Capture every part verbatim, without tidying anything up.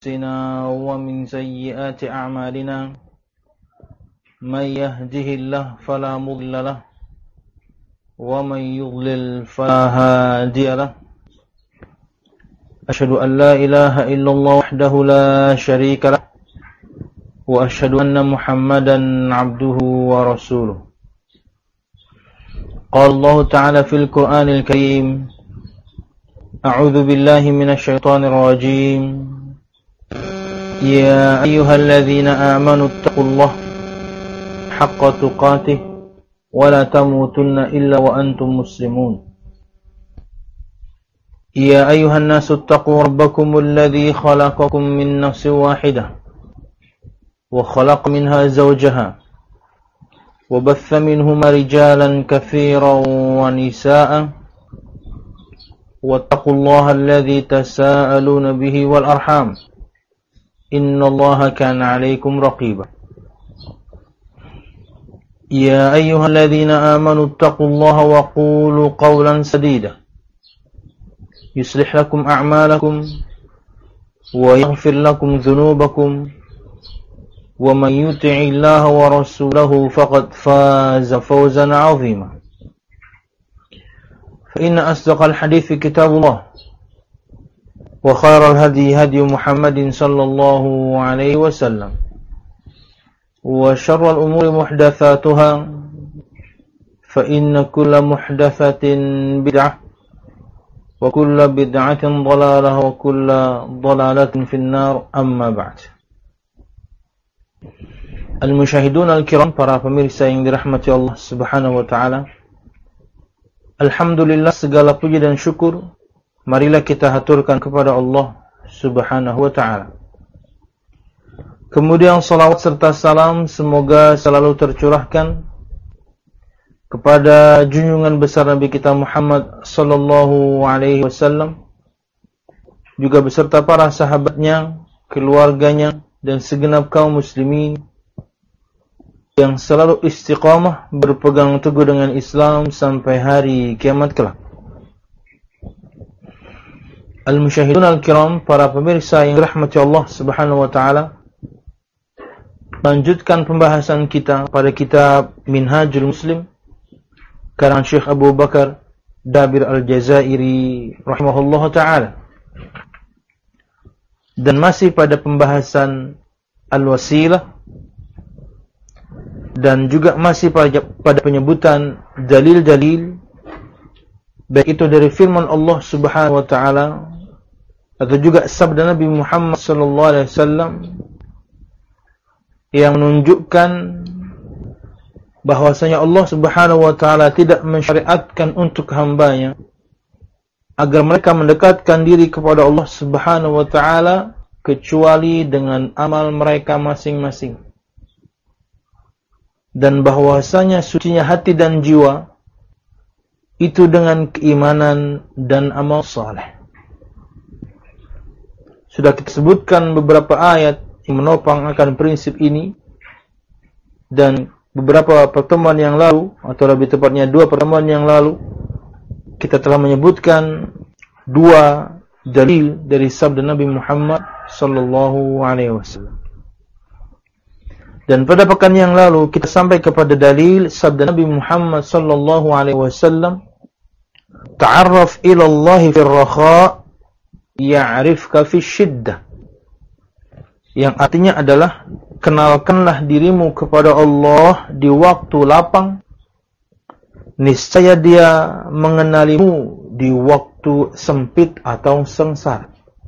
أنفسنا ومن سيئات أعمالنا من يهده الله فلا مضل له ومن يضلل فلا هادي له أشهد أن لا إله إلا الله وحده لا شريك له وأشهد أن محمدا عبده ورسوله. قال الله تعالى في القرآن الكريم: أعوذ بالله من الشيطان الرجيم. يا أيها الذين آمنوا اتقوا الله حق تقاته ولا تموتن إلا وأنتم مسلمون. يا أيها الناس اتقوا ربكم الذي خلقكم من نفس واحدة وخلق منها زوجها وبث منهما رجالا كثيرا ونساء واتقوا الله الذي تساءلون به والأرحام إن الله كان عليكم رقيبا. يا أيها الذين آمنوا اتقوا الله وقولوا قولا سديدا يصلح لكم أعمالكم ويغفر لكم ذنوبكم ومن يطع الله ورسوله فقد فاز فوزا عظيما. فإن أصدق الحديث كتاب الله وخير الهدي هدي محمد صلى الله عليه وسلم وشر الأمور محدثاتها فإن كل محدثة بدعة وكل بدعة ضلالة وكل ضلالة في النار. أما بعد. Al-Musyahidun Al-Kiram, para pemirsa yang dirahmati Allah Subhanahu wa ta'ala, alhamdulillah, segala puji dan syukur marilah kita haturkan kepada Allah Subhanahu wa ta'ala. Kemudian salawat serta salam semoga selalu tercurahkan kepada junjungan besar Nabi kita Muhammad sallallahu alaihi wasallam, juga beserta para sahabatnya, keluarganya, dan segenap kaum muslimin yang selalu istiqamah berpegang teguh dengan Islam sampai hari kiamat kelak. Al-Musyahidun Al-Kiram, para pemirsa yang dirahmati Allah Subhanahu wa ta'ala, lanjutkan pembahasan kita pada kitab Minhajul Muslim karangan Syekh Abu Bakar Dabir Al-Jazairi rahimahullah ta'ala, dan masih pada pembahasan Al-Wasilah, dan juga masih pada, pada penyebutan dalil-dalil, baik itu dari firman Allah Subhanahu wa ta'ala atau juga sabda Nabi Muhammad sallallahu alaihi wasallam yang menunjukkan bahwasanya Allah Subhanahu wa ta'ala tidak mensyariatkan untuk hambanya agar mereka mendekatkan diri kepada Allah Subhanahu wa ta'ala kecuali dengan amal mereka masing-masing, dan bahwasanya sucinya hati dan jiwa itu dengan keimanan dan amal saleh. Sudah kita sebutkan beberapa ayat yang menopang akan prinsip ini, dan beberapa pertemuan yang lalu, atau lebih tepatnya dua pertemuan yang lalu, kita telah menyebutkan dua dalil dari sabda Nabi Muhammad sallallahu alaihi wasallam. Dan pada pekan yang lalu kita sampai kepada dalil sabda Nabi Muhammad sallallahu alaihi wasallam, ta'arraf ila Allah fi ar-rakha ya'rifka fi syiddah, yang artinya adalah kenalkanlah dirimu kepada Allah di waktu lapang, niscaya Dia mengenalimu di waktu sempit atau sengsara.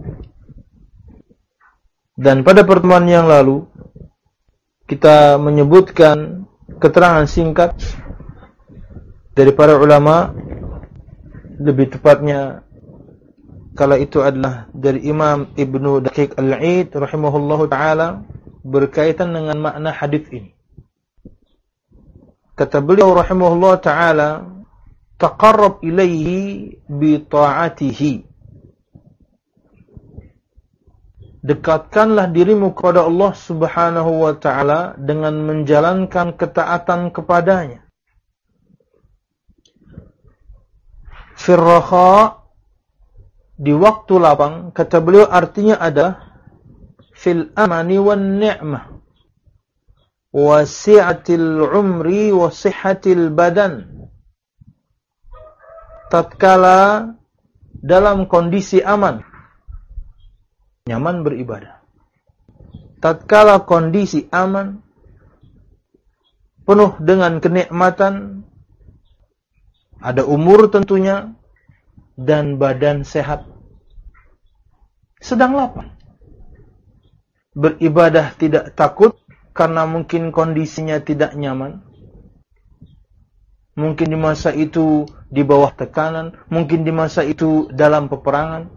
Dan pada pertemuan yang lalu kita menyebutkan keterangan singkat dari para ulama, lebih tepatnya kala itu adalah dari Imam Ibnu Daqiq Al-Aid rahimahullahu ta'ala, berkaitan dengan makna hadis ini. Kata beliau rahimahullahu ta'ala, taqarrab ilaihi bi ta'atihi, dekatkanlah dirimu kepada Allah Subhanahu wa ta'ala dengan menjalankan ketaatan kepadanya. Firraha, di waktu lapang, kata beliau artinya adalah fil amani wan ni'mah wa si'atil umri wa sihhatil badan. Tatkala dalam kondisi aman, nyaman beribadah. Tatkala kondisi aman, penuh dengan kenikmatan, ada umur tentunya, dan badan sehat, sedang lapang. Beribadah tidak takut karena mungkin kondisinya tidak nyaman. Mungkin di masa itu di bawah tekanan, mungkin di masa itu dalam peperangan.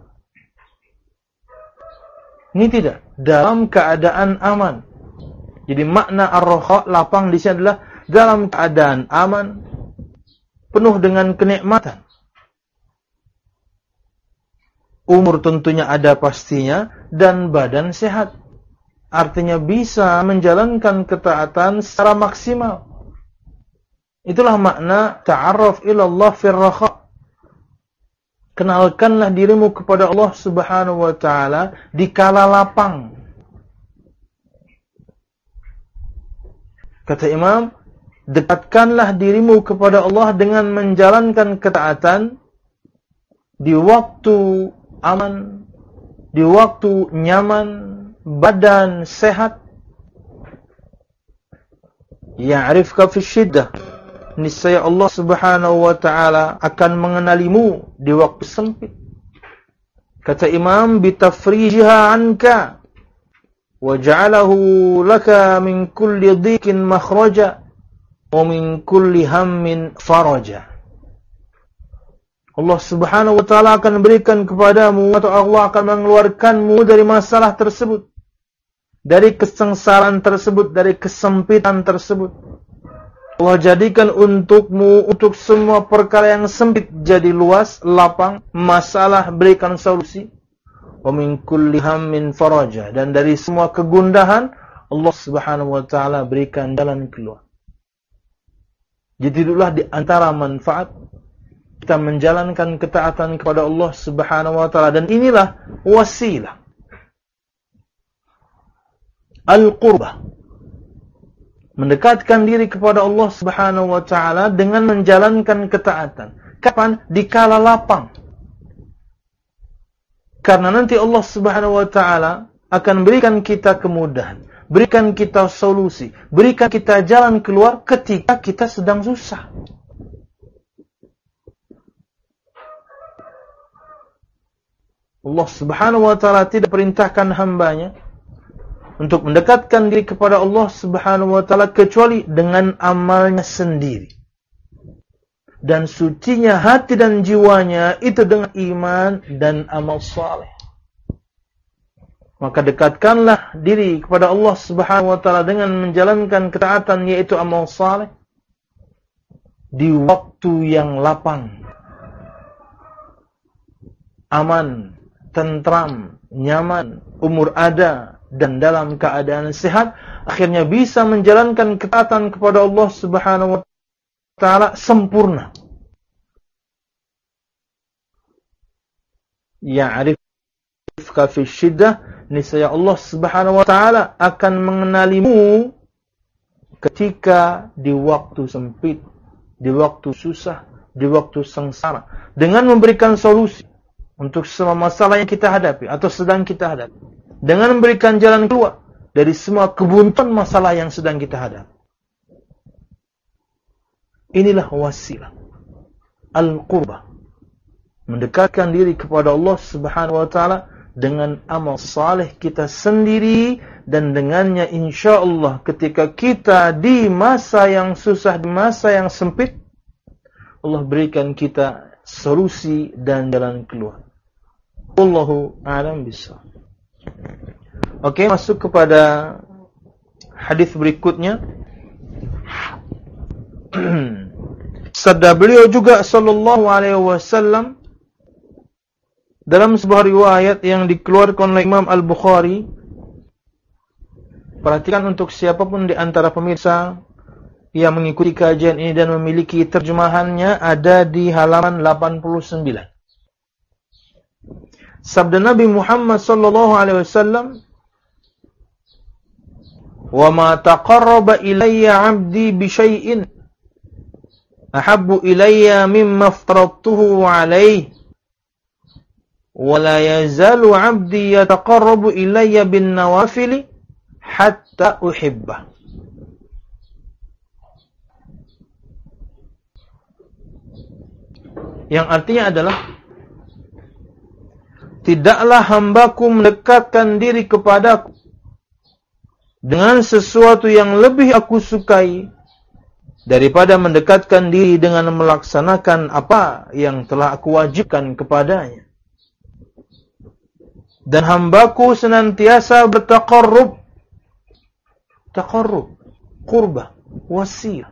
Ini tidak, dalam keadaan aman. Jadi makna ar-raha, lapang di sini adalah dalam keadaan aman, penuh dengan kenikmatan. Umur tentunya ada pastinya, dan badan sehat. Artinya bisa menjalankan ketaatan secara maksimal. Itulah makna ta'arraf ilallah fir rakha. Kenalkanlah dirimu kepada Allah Subhanahu wa taala di kala lapang. Kata Imam, dekatkanlah dirimu kepada Allah dengan menjalankan ketaatan di waktu aman, di waktu nyaman, badan sehat. Ya'rifka fi syiddah. Niscaya Allah Subhanahu wa taala akan mengenalimu di waktu sempit. Kata Imam, bitafrijiha anka wa ja'alahu laka min kulli dhikin makhraja wa min kulli hammin faraja. Allah Subhanahu wa taala akan berikan kepadamu, atau Allah akan mengeluarkanmu dari masalah tersebut, dari kesengsaraan tersebut, dari kesempitan tersebut. Allah jadikan untukmu, untuk semua perkara yang sempit jadi luas, lapang, masalah berikan solusi. Wa min kulli hammin faraja, dan dari semua kegundahan Allah Subhanahu wa taala berikan jalan keluar. Jadi itulah di antara manfaat kita menjalankan ketaatan kepada Allah Subhanahu wa taala, dan inilah wasilah al-qurbah, mendekatkan diri kepada Allah Subhanahu wa taala dengan menjalankan ketaatan. Kapan? Dikala lapang. Karena nanti Allah Subhanahu wa taala akan berikan kita kemudahan, berikan kita solusi, berikan kita jalan keluar ketika kita sedang susah. Allah Subhanahu wa taala tidak perintahkan hambanya untuk mendekatkan diri kepada Allah Subhanahu wa taala kecuali dengan amalnya sendiri. Dan sucinya hati dan jiwanya itu dengan iman dan amal saleh. Maka dekatkanlah diri kepada Allah Subhanahu wa taala dengan menjalankan ketaatan, yaitu amal saleh, di waktu yang lapang, aman, tentram, nyaman, umur ada, dan dalam keadaan sehat, akhirnya bisa menjalankan ketaatan kepada Allah Subhanahu wa taala sempurna. Ya'rifka fi syiddah, niscaya Allah Subhanahu wa taala akan mengenalimu ketika di waktu sempit, di waktu susah, di waktu sengsara, dengan memberikan solusi untuk semua masalah yang kita hadapi atau sedang kita hadapi, dengan memberikan jalan keluar dari semua kebuntuan masalah yang sedang kita hadapi. Inilah wasilah al-qurbah, mendekatkan diri kepada Allah Subhanahu wa taala dengan amal saleh kita sendiri, dan dengannya insyaallah ketika kita di masa yang susah, di masa yang sempit, Allah berikan kita solusi dan jalan keluar. Wallahu a'lam bishawab. Oke, masuk kepada hadis berikutnya. Sabda beliau juga sallallahu alaihi wasallam dalam sebuah riwayat yang dikeluarkan oleh Imam Al-Bukhari. Perhatikan untuk siapapun di antara pemirsa yang mengikuti kajian ini dan memiliki terjemahannya, ada di halaman delapan puluh sembilan. Sabda Nabi Muhammad sallallahu alaihi wasallam, wa ma taqarraba ilayya 'abdi bi syai'in ahabbu ilayya mimma aftaradtuhu 'alayhi wa la yazalu 'abdi yataqarrabu ilayya bin nawafili hatta uhibbah. Yang artinya adalah, tidaklah hambaku mendekatkan diri kepadaku dengan sesuatu yang lebih aku sukai daripada mendekatkan diri dengan melaksanakan apa yang telah aku wajibkan kepadanya. Dan hambaku senantiasa bertaqarrub, taqarrub, qurbah, wasilah.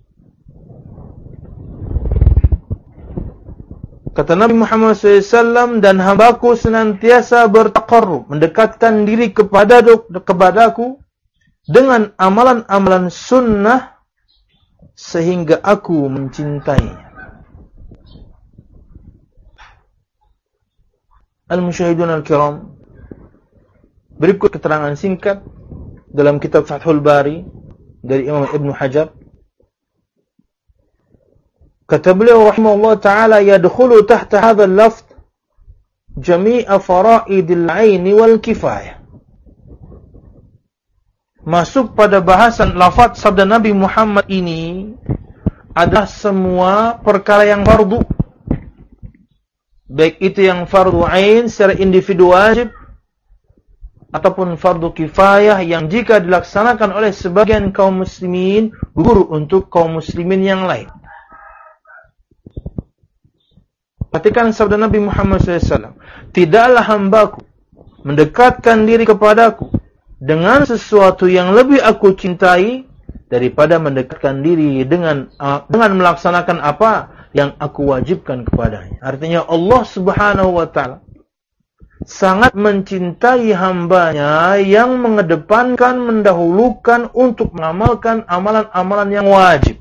Kata Nabi Muhammad shallallahu alaihi wasallam, dan hambaku senantiasa bertaqarrub, mendekatkan diri kepada kepadaku dengan amalan-amalan sunnah sehingga aku mencintainya. Al-Musyahidun Al-Kiram, berikut keterangan singkat dalam kitab Fathul Bari dari Imam Ibn Hajar. Kata beliau rahimahullah ta'ala, yadkhulu tahta hadha al-lafz jami'a fara'idil 'aini wal kifayah. Masuk pada bahasan lafaz sabda Nabi Muhammad ini adalah semua perkara yang fardu, baik itu yang fardu 'ain secara individu wajib ataupun fardu kifayah yang jika dilaksanakan oleh sebagian kaum muslimin gugur untuk kaum muslimin yang lain. Perhatikan sabda Nabi Muhammad shallallahu alaihi wasallam, tidaklah hambaku mendekatkan diri kepadaku dengan sesuatu yang lebih aku cintai daripada mendekatkan diri dengan uh, dengan melaksanakan apa yang aku wajibkan kepadanya. Artinya Allah Subhanahu wa ta'ala sangat mencintai hambanya yang mengedepankan, mendahulukan untuk mengamalkan amalan-amalan yang wajib.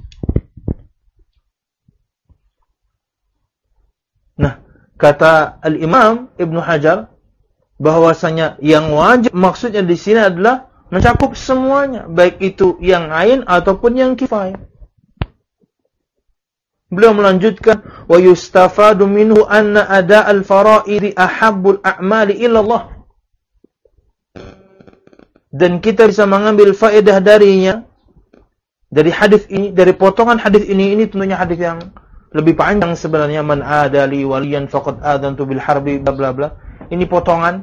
Nah, kata Al-Imam Ibn Hajar bahwasanya yang wajib maksudnya di sini adalah mencakup semuanya, baik itu yang ain ataupun yang kifayah. Beliau melanjutkan, wa yustafadu minhu anna ada' al-fara'idi ahabbul a'mali ila Allah. Dan kita bisa mengambil faedah darinya, dari hadis ini, dari potongan hadis ini, ini tentunya hadis yang lebih panjang sebenarnya, man adali waliyan faqad adantu bil harbi bla bla bla. Ini potongan.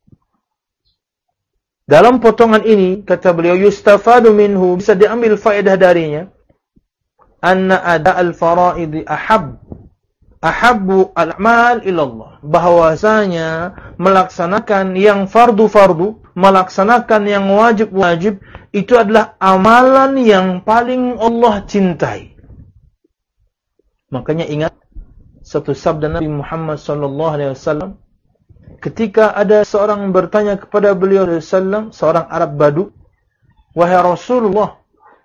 Dalam potongan ini kata beliau, yustafadu minhu, bisa diambil faedah darinya, anna ada al-fara'id ahab ahabbu al-a'mal ila Allah, bahwasanya melaksanakan yang fardu-fardu, melaksanakan yang wajib-wajib itu adalah amalan yang paling Allah cintai. Makanya ingat satu sabda Nabi Muhammad sallallahu alaihi wasallam ketika ada seorang bertanya kepada beliau sallallahu alaihi wasallam, seorang Arab Badu, wahai Rasulullah,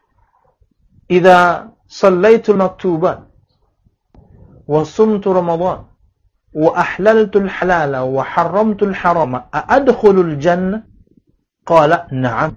idza sallaitul maktubat wa sumtu Ramadan wa ahlaltul halala wa haramtul harama a adkhulul jannah? Qala na'am.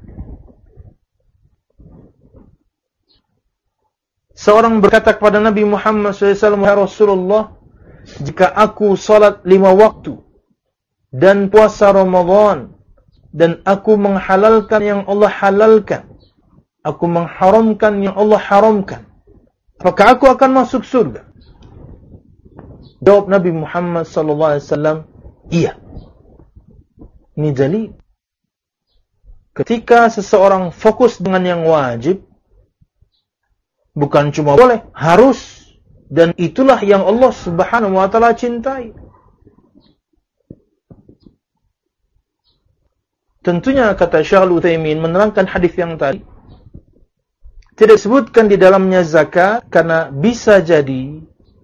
Seorang berkata kepada Nabi Muhammad sallallahu alaihi wasallam, wahai Rasulullah, jika aku salat lima waktu dan puasa Ramadan dan aku menghalalkan yang Allah halalkan, aku mengharamkan yang Allah haramkan, apakah aku akan masuk surga? Jawab Nabi Muhammad sallallahu alaihi wasallam, iya. Ini dalil. Ketika seseorang fokus dengan yang wajib, bukan cuma boleh, harus, dan itulah yang Allah Subhanahu wa ta'ala cintai. Tentunya kata Syekh Al-Utsaimin menerangkan hadis yang tadi, tidak disebutkan di dalamnya zakat karena bisa jadi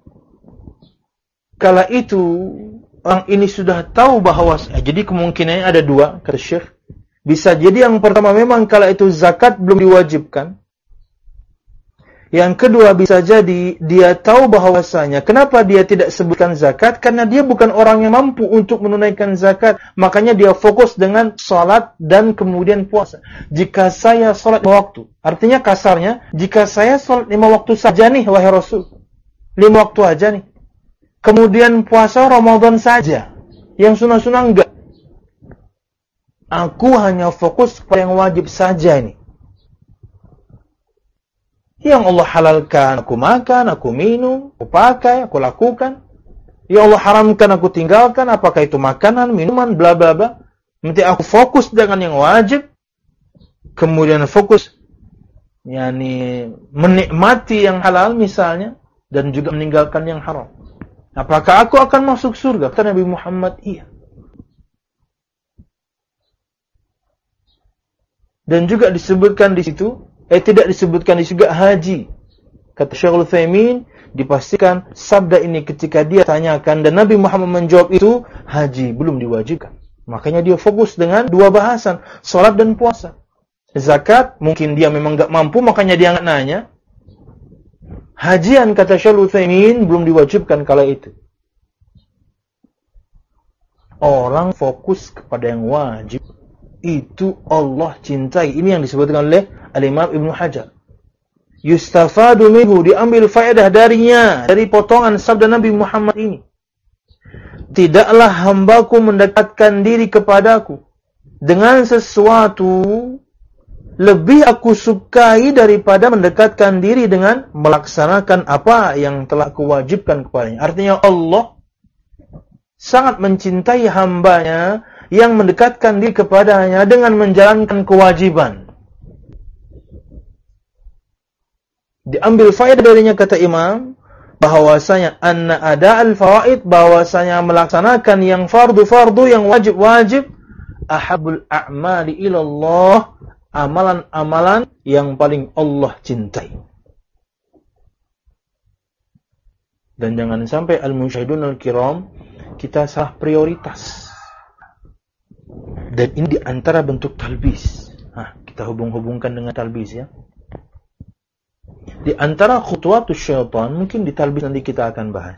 kala itu orang ini sudah tahu bahwa, jadi kemungkinannya ada dua kata Syekh. Bisa jadi yang pertama memang kala itu zakat belum diwajibkan. Yang kedua, bisa jadi dia tahu bahwasanya kenapa dia tidak sebutkan zakat, karena dia bukan orang yang mampu untuk menunaikan zakat. Makanya dia fokus dengan salat dan kemudian puasa. Jika saya salat lima waktu, artinya kasarnya, jika saya salat lima waktu saja nih, wahai Rasul, lima waktu aja nih. Kemudian puasa Ramadan saja, yang sunnah-sunnah enggak. Aku hanya fokus pada yang wajib saja ini. Yang Allah halalkan, aku makan, aku minum, aku pakai, aku lakukan. Yang Allah haramkan, aku tinggalkan. Apakah itu makanan, minuman, bla bla bla. Nanti aku fokus dengan yang wajib. Kemudian fokus yakni menikmati yang halal misalnya. Dan juga meninggalkan yang haram. Apakah aku akan masuk surga? Kata Nabi Muhammad, iya. Dan juga disebutkan di situ, Eh tidak disebutkan di juga haji. Kata Syekhul Utsaimin, dipastikan sabda ini ketika dia tanyakan dan Nabi Muhammad menjawab itu, haji belum diwajibkan. Makanya dia fokus dengan dua bahasan, salat dan puasa. Zakat mungkin dia memang enggak mampu, makanya dia enggak nanya. Hajian kata Syekhul Utsaimin belum diwajibkan kala itu. Orang fokus kepada yang wajib, itu Allah cintai. Ini yang disebutkan oleh Al-Imam Ibnu Hajar. Yustafadu minhu, diambil faedah darinya, dari potongan sabda Nabi Muhammad ini. Tidaklah hambaku mendekatkan diri kepadaku dengan sesuatu lebih aku sukai daripada mendekatkan diri dengan melaksanakan apa yang telah kuwajibkan kepadanya. Artinya Allah sangat mencintai hambanya yang mendekatkan diri kepadanya dengan menjalankan kewajiban. Diambil faedah darinya kata Imam bahwasanya anna ada al-fawaid, bahwasanya melaksanakan yang fardu-fardu, yang wajib-wajib, ahabul a'mali ilallah, amalan-amalan yang paling Allah cintai. Dan jangan sampai al-musyahidun al-kiram kita salah prioritas. Dan ini di antara bentuk talbis. Nah, kita hubung-hubungkan dengan talbis ya. Di antara khutwatus syaitan, mungkin di talbis nanti kita akan bahas.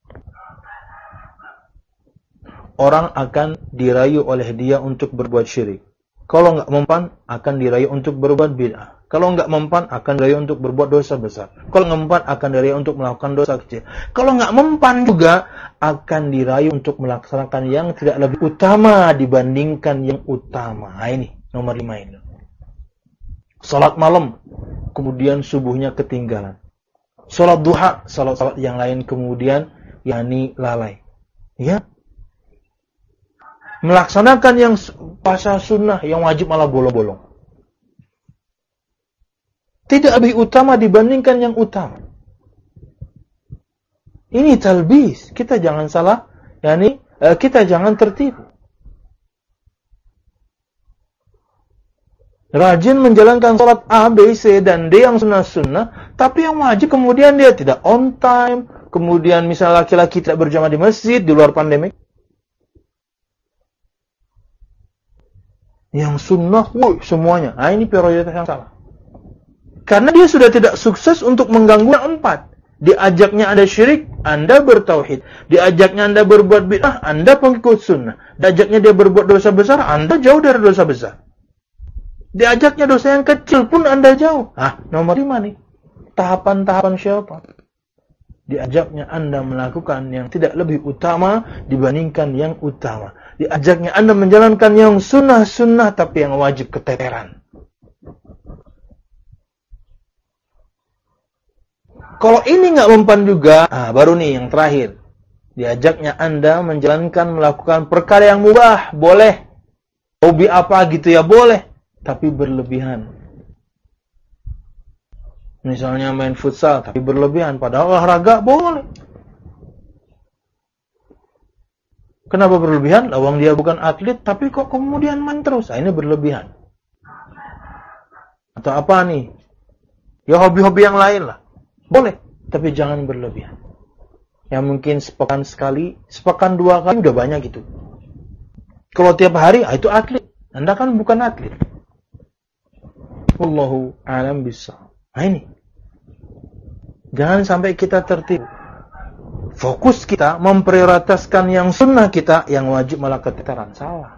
Orang akan dirayu oleh dia untuk berbuat syirik. Kalau enggak mempan, akan dirayu untuk berbuat bid'ah. Kalau enggak mempan, akan dirayu untuk berbuat dosa besar. Kalau enggak mempan, akan dirayu untuk melakukan dosa kecil. Kalau enggak mempan juga, akan dirayu untuk melaksanakan yang tidak lebih utama dibandingkan yang utama. Nah, ini nomor lima ini. Salat malam, kemudian subuhnya ketinggalan. Salat duha, salat-salat yang lain kemudian yakni lalai. Ya. Melaksanakan yang puasa sunnah, yang wajib malah bolong-bolong. Tidak lebih utama dibandingkan yang utama. Ini talbis. Kita jangan salah, yakni kita jangan tertipu. Rajin menjalankan sholat A, B, C, dan D yang sunnah-sunnah, tapi yang wajib kemudian dia tidak on time, kemudian misalnya laki-laki tidak berjamaah di masjid di luar pandemik. Yang sunnah, wuh, semuanya. Nah, ini prioritas yang salah. Karena dia sudah tidak sukses untuk mengganggu yang empat. Diajaknya Anda syirik, Anda bertauhid. Diajaknya Anda berbuat bid'ah, Anda pengikut sunnah. Diajaknya dia berbuat dosa besar, Anda jauh dari dosa besar. Diajaknya dosa yang kecil pun Anda jauh. Ah, nomor lima nih. Tahapan-tahapan syaitan. Diajaknya Anda melakukan yang tidak lebih utama dibandingkan yang utama. Diajaknya Anda menjalankan yang sunnah-sunnah tapi yang wajib keteteran. Kalau ini nggak mempan juga, ah, baru nih yang terakhir. Diajaknya Anda menjalankan, melakukan perkara yang mubah, boleh. Hobi apa gitu ya, boleh. Tapi berlebihan. Misalnya main futsal, tapi berlebihan. Padahal olahraga boleh. Kenapa berlebihan? Lawang dia bukan atlet, tapi kok kemudian main terus. Nah, ini berlebihan. Atau apa nih? Ya hobi-hobi yang lain lah. Boleh, tapi jangan berlebihan. Yang mungkin sepekan sekali, sepekan dua kali udah banyak gitu. Kalau tiap hari, ah, itu atlet. Anda kan bukan atlet. Wallahu a'lam bishawab. Nah ini. Jangan sampai kita tertipu. Fokus kita memprioritaskan yang sunnah kita, yang wajib malah keteteran. Salah.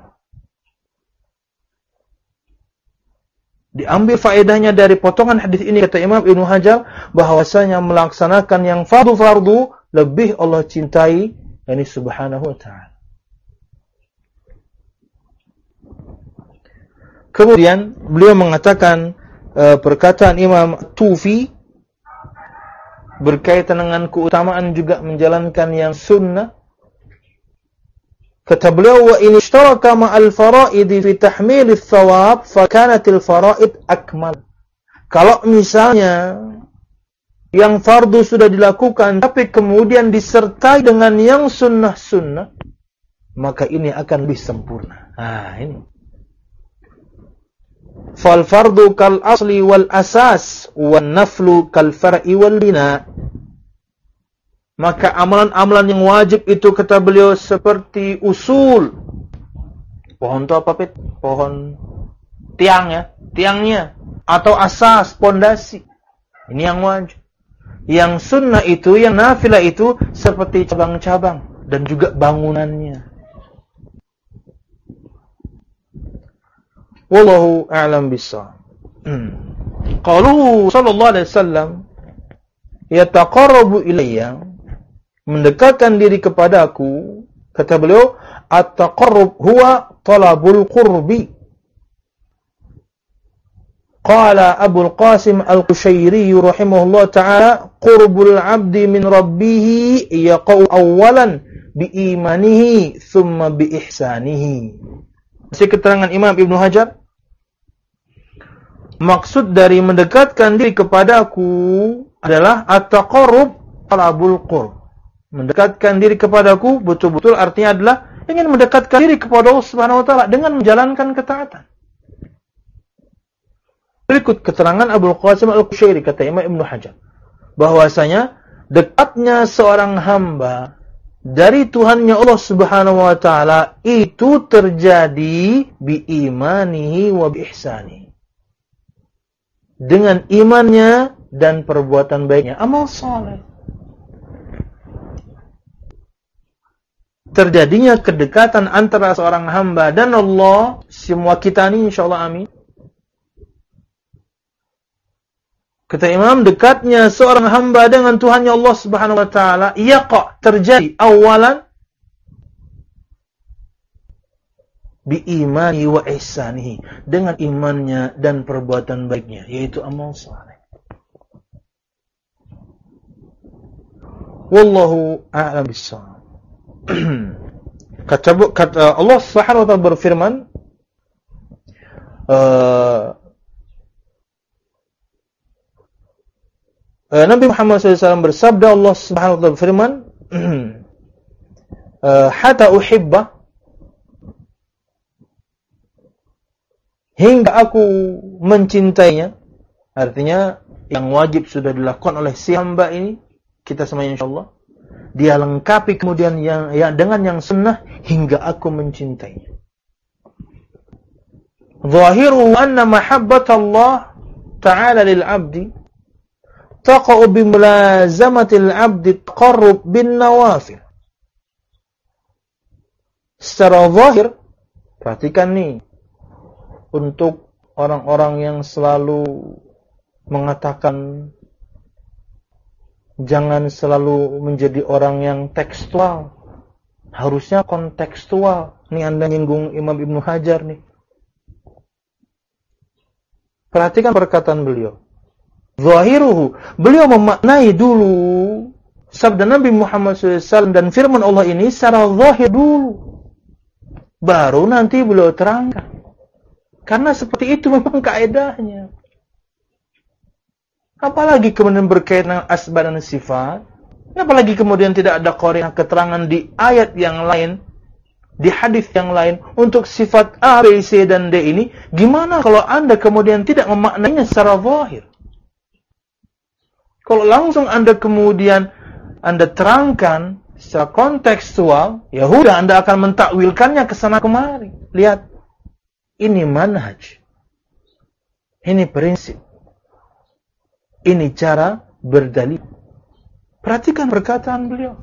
Diambil faedahnya dari potongan hadis ini, kata Imam Ibnu Hajar, bahwasanya melaksanakan yang fardu-fardu lebih Allah cintai, yakni subhanahu wa ta'ala. Kemudian beliau mengatakan uh, perkataan Imam Tufi berkaitan dengan keutamaan juga menjalankan yang sunnah. Kata beliau, wa in ishtaraka ma'al fara'id fi tahmil ats-thawab fa kanat al-fara'id akmal. Kalau misalnya yang fardu sudah dilakukan tapi kemudian disertai dengan yang sunnah-sunnah, maka ini akan lebih sempurna. Nah, ini. Fal fardu kal asli wal asas wan naflu kal far'i wal bina. Maka amalan-amalan yang wajib itu, kata beliau, seperti usul. Pohon itu apa, Pit? Pohon tiang ya, tiangnya. Atau asas, pondasi. Ini yang wajib. Yang sunnah itu, yang nafilah itu, seperti cabang-cabang. Dan juga bangunannya. Wallahu a'lam bishawab. Qaluhu sallallahu alaihi wasallam, yataqarrabu ilayya, mendekatkan diri kepadaku, kata beliau, at-taqarrub huwa talabul qurbi. Qala Abu al-Qasim al-Qushairi rahimahullah ta'ala, qurbul 'abdi min rabbih yaqau awalan bi imanihi thumma bi ihsanihi. Masih keterangan Imam Ibnu Hajar, maksud dari mendekatkan diri kepadaku adalah at-taqarrub talabul qurb. Mendekatkan diri kepadaku betul-betul artinya adalah ingin mendekatkan diri kepada Allah Subhanahu wa taala dengan menjalankan ketaatan. Berikut keterangan Abu Qasim Al-Qushairi, kata Imam Ibnu Hajar, bahwasanya dekatnya seorang hamba dari Tuhannya Allah Subhanahu wa taala itu terjadi bi imanihi wa bi ihsanihi. Dengan imannya dan perbuatan baiknya, amal saleh. Terjadinya kedekatan antara seorang hamba dan Allah, semua kita ini insyaallah amin. Kata Imam, dekatnya seorang hamba dengan Tuhannya Allah Subhanahu wa taala yaqa, terjadi awalan bi imani wa ihsanihi, dengan imannya dan perbuatan baiknya, yaitu amal saleh. Wallahu a'lam bishawab. Kata, kata Allah Subhanahu wa taala berfirman, uh, uh, Nabi Muhammad shallallahu alaihi wasallam bersabda, Allah Subhanahu wa taala berfirman, uh, hatta uhibba, hingga aku mencintainya. Artinya yang wajib sudah dilakukan oleh si hamba ini, kita semuanya insyaallah, dia lengkapi kemudian yang, yang dengan yang sunnah hingga aku mencintainya. Zahiru anna mahabbat Allah ta'ala lil 'abdi taqa'u bi mulazamati al-'abdi taqarrub bin nawafil. Secara zahir, perhatikan nih, untuk orang-orang yang selalu mengatakan jangan selalu menjadi orang yang tekstual, harusnya kontekstual. Ini Anda nyinggung Imam Ibnu Hajar nih. Perhatikan perkataan beliau. Zahiruhu, beliau memaknai dulu sabda Nabi Muhammad shallallahu alaihi wasallam dan firman Allah ini secara zahir dulu, baru nanti beliau terangkan. Karena seperti itu memang kaedahnya. Apalagi kemudian berkaitan dengan asbab dan sifat. Apalagi kemudian tidak ada qarinah keterangan di ayat yang lain, di hadis yang lain untuk sifat A, B, C dan D ini. Gimana kalau Anda kemudian tidak memaknainya secara zahir? Kalau langsung Anda kemudian Anda terangkan secara kontekstual, ya sudah, Anda akan mentakwilkannya ke sana kemari. Lihat, ini manhaj, ini prinsip, ini cara berdalil. Perhatikan perkataan beliau.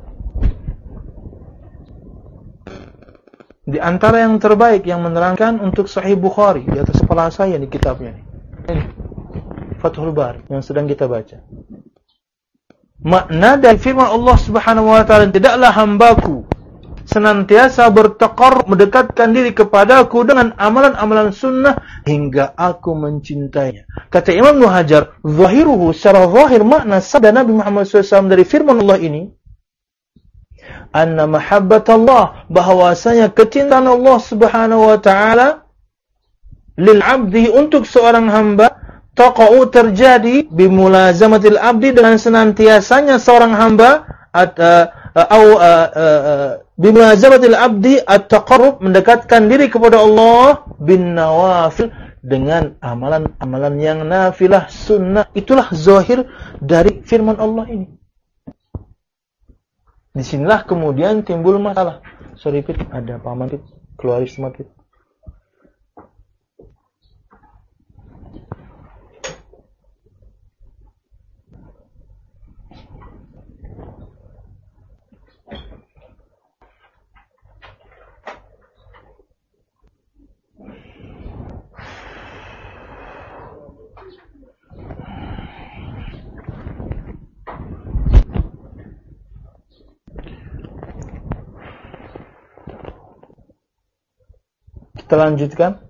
Di antara yang terbaik yang menerangkan untuk Sahih Bukhari di atas kepala saya di kitabnya ini. Ini Fathul Bari yang sedang kita baca. Makna dari firman Allah Subhanahu wa taala, tidaklah hambaku senantiasa bertaqarrub mendekatkan diri kepadaku dengan amalan-amalan sunnah hingga aku mencintainya. Kata Imam Ibnu Hajar, zahiruhu, secara zahir makna sabda Nabi Muhammad shallallahu alaihi wasallam dari firman Allah ini, anna mahabbatallah, bahwasanya kecintaan Allah Subhanahu wa taala lil abdi, untuk seorang hamba, taqa'u, terjadi bimulazamatil abdi, dengan senantiasanya seorang hamba atau bimulazamatil abdi at-taqarrub, mendekatkan diri kepada Allah, bin nawafil, dengan amalan-amalan yang nafilah sunnah. Itulah zahir dari firman Allah ini. Disinilah kemudian timbul masalah. Sorry Pit, ada paman Pit, keluarin semua Pit. Kita lanjutkan.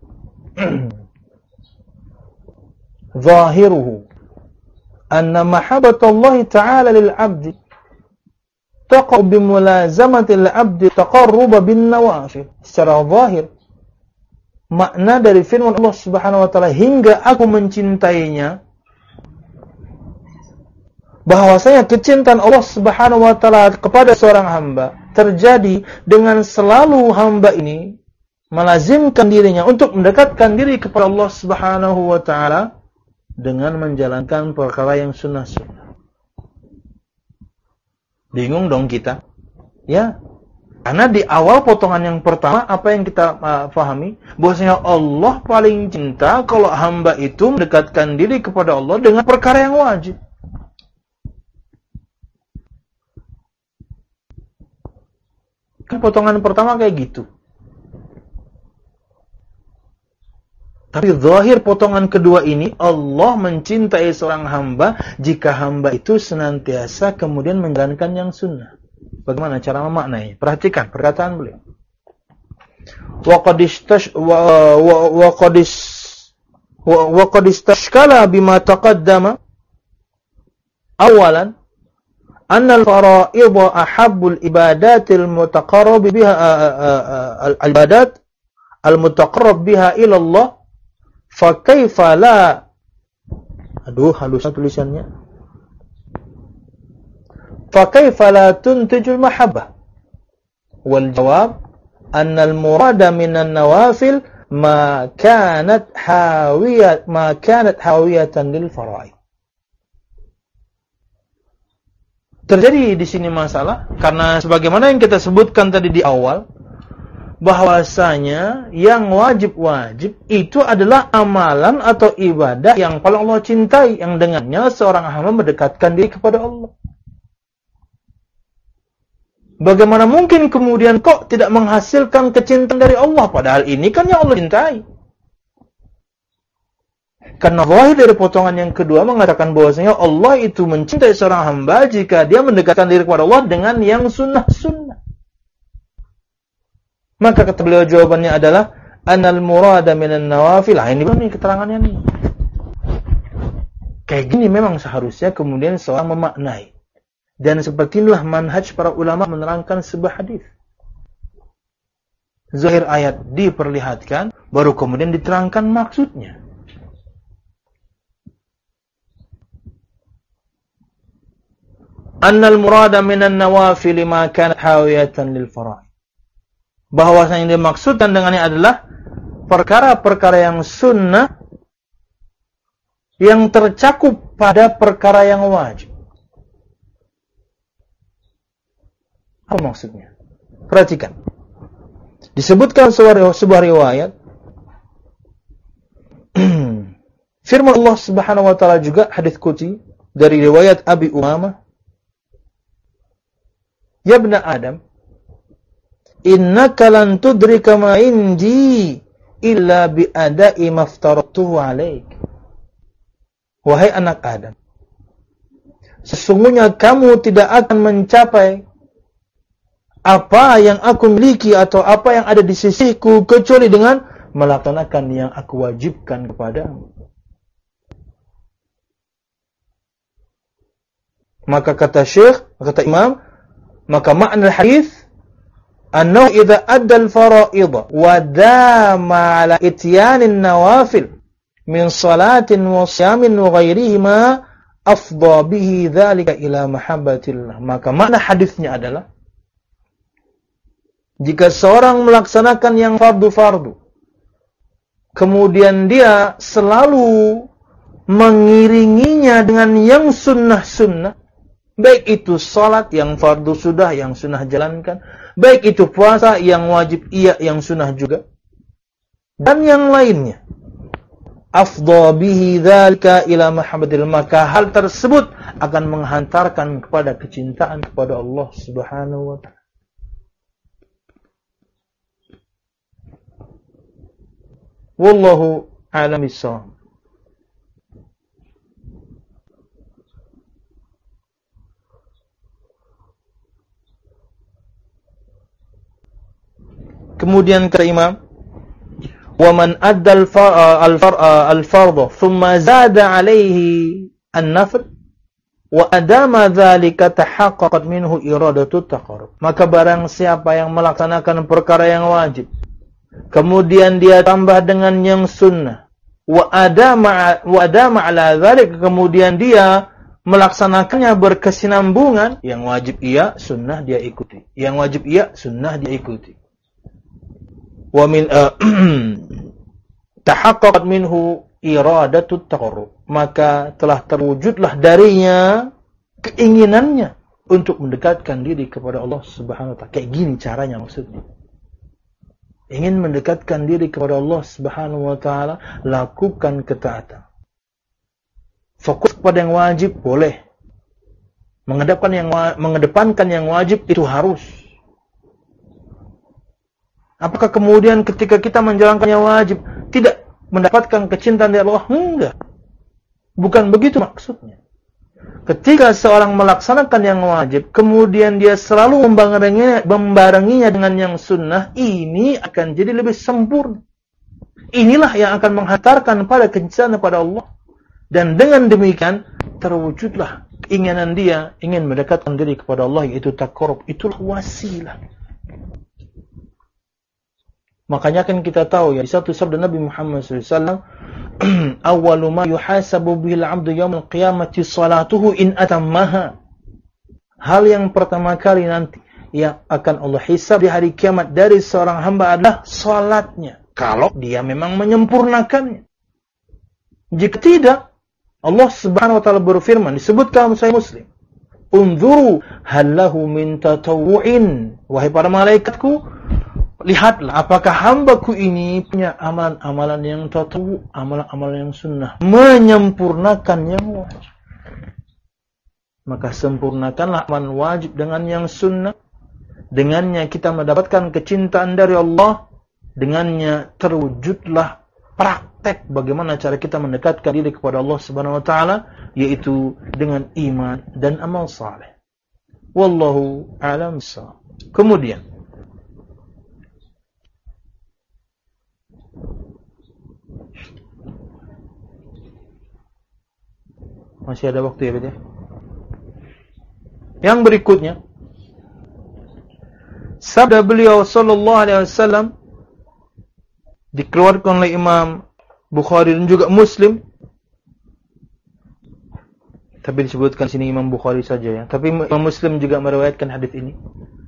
Zahiruhu anna mahabbatallahi ta'ala lil 'abdi taqa'u bimulazamatil 'abdi taqarruba bin nawafil. Secara zahir makna dari firman Allah Subhanahu wa taala, hingga aku mencintainya, bahwasanya kecintaan Allah Subhanahu wa taala kepada seorang hamba terjadi dengan selalu hamba ini melazimkan dirinya untuk mendekatkan diri kepada Allah Subhanahu wa taala dengan menjalankan perkara yang sunnah-sunnah. Bingung dong kita? Ya. Karena di awal potongan yang pertama apa yang kita uh, pahami? Bahwasanya Allah paling cinta kalau hamba itu mendekatkan diri kepada Allah dengan perkara yang wajib. Kan potongan pertama kayak gitu. Tapi zahir potongan kedua ini, Allah mencintai seorang hamba jika hamba itu senantiasa kemudian menjalankan yang sunnah. Bagaimana cara memaknainya? Perhatikan perkataan beliau. Wa qad istash wa qad wa qad istashkala bima taqaddama awalan anna al-fara'idha ahabbul ibadatil mutaqarrab biha al-ibadat al-mutaqarrab biha ila Allah. Fakaifa la, aduh halusnya tulisannya, fakaifa la tuntijul mahabbah. Wal jawab anna al murada minan nawafil ma kanat hawiyat ma kanat hawiyatan lil fara'id. Terjadi di sini masalah karena sebagaimana yang kita sebutkan tadi di awal, bahwasanya yang wajib-wajib itu adalah amalan atau ibadah yang paling Allah cintai, yang dengannya seorang hamba mendekatkan diri kepada Allah. Bagaimana mungkin kemudian kok tidak menghasilkan kecintaan dari Allah, padahal ini kan yang Allah cintai? Karena zahir dari potongan yang kedua mengatakan bahwasanya Allah itu mencintai seorang hamba jika dia mendekatkan diri kepada Allah dengan yang sunnah-sunnah. Maka kata beliau jawabannya adalah anal murada minan nawafil. Nah, ini nih keterangannya nih. Kayak gini memang seharusnya kemudian seorang memaknai. Dan seperti inilah manhaj para ulama menerangkan sebuah hadis. Zahir ayat diperlihatkan, baru kemudian diterangkan maksudnya. Annal murada minan nawafil ma kanat hawiyatan lil fara'id. Bahwasanya yang dimaksudkan dengannya adalah perkara-perkara yang sunnah yang tercakup pada perkara yang wajib. Apa maksudnya? Perhatikan. Disebutkan sebuah, sebuah riwayat firman Allah Subhanahu wa taala juga hadis qudsi dari riwayat Abi Umamah Ya ibna Adam, innaka lan tudrika ma indi illa bi ada'i maftaratuhu alaik. Wahai anak Adam, sesungguhnya kamu tidak akan mencapai apa yang aku miliki atau apa yang ada di sisiku kecuali dengan melaksanakan yang aku wajibkan kepadamu. Maka kata Syekh, kata Imam, maka makna hadis annahu idza adda al-fara'id wa dama 'ala ityanin nawafil min salatin wa siyamin wa ghairihima afdha bihi dzalika ila mahabbatillah. Maka makna hadisnya adalah jika seorang melaksanakan yang fardu-fardu, kemudian dia selalu mengiringinya dengan yang sunnah-sunnah, baik itu salat yang fardu sudah, yang sunnah jalankan, baik itu puasa yang wajib iya, yang sunnah juga, dan yang lainnya, afdha bihi dzalika ila mahabbatil, maka hal tersebut akan menghantarkan kepada kecintaan kepada Allah Subhanahu wa taala. Wallahu a'lam bissawab. Kemudian kata Imam, wa man adda al-fardha thumma zada alayhi an-nafl wa adama dzalika tahaqqaqat minhu iradatu taqarrub. Maka barang siapa yang melaksanakan perkara yang wajib, kemudian dia tambah dengan yang sunnah, wa adama wa adama ala dzalik, kemudian dia melaksanakannya berkesinambungan, yang wajib iya, sunnah dia ikuti, yang wajib iya, sunnah dia ikuti. Wa min uh, tahaqqaqat minhu iradatu taqarrub, maka telah terwujudlah darinya keinginannya untuk mendekatkan diri kepada Allah Subhanahu wa taala. Kayak gini caranya maksudnya. Ingin mendekatkan diri kepada Allah Subhanahu wa taala, lakukan ketaatan. Fokus pada yang wajib boleh. Mengedepankan yang mengedepankan yang wajib itu harus. Apakah kemudian ketika kita menjalankan yang wajib tidak mendapatkan kecintaan dari Allah? Enggak. Bukan begitu maksudnya. Ketika seorang melaksanakan yang wajib, kemudian dia selalu membarenginya, membarenginya dengan yang sunnah, ini akan jadi lebih sempurna. Inilah yang akan menghantarkan pada kecintaan kepada Allah. Dan dengan demikian, terwujudlah keinginan dia, ingin mendekatkan diri kepada Allah, yaitu taqarrub. Itulah wasilah. Makanya kan kita tahu ya, di satu sabda Nabi Muhammad sallallahu alaihi wasallam, awwalu ma yuhasabu bihil 'abdu yaumil qiyamati salatuhu in atammaha. Hal yang pertama kali nanti yang akan Allah hisab di hari kiamat dari seorang hamba adalah salatnya, kalau dia memang menyempurnakannya. Jika tidak, Allah Subhanahu wa taala berfirman, disebutkan Sahih Muslim, unzuru hal lahu min tatawwu'in, wahai para malaikatku, lihatlah apakah hambaku ini punya amalan-amalan yang tatawu, amalan-amalan yang sunnah, menyempurnakan yang wajib. Maka sempurnakanlah amalan wajib dengan yang sunnah. Dengannya kita mendapatkan kecintaan dari Allah. Dengannya terwujudlah praktek bagaimana cara kita mendekatkan diri kepada Allah Subhanahu wa taala, yaitu dengan iman dan amal saleh. Wallahu a'lam bissawab. Kemudian masih ada waktu ya, Bet ya? Yang berikutnya, sabda beliau sallallahu alaihi wasallam dikeluarkan oleh Imam Bukhari dan juga Muslim. Tapi disebutkan sini Imam Bukhari saja ya. Tapi Imam Muslim juga meriwayatkan hadis ini.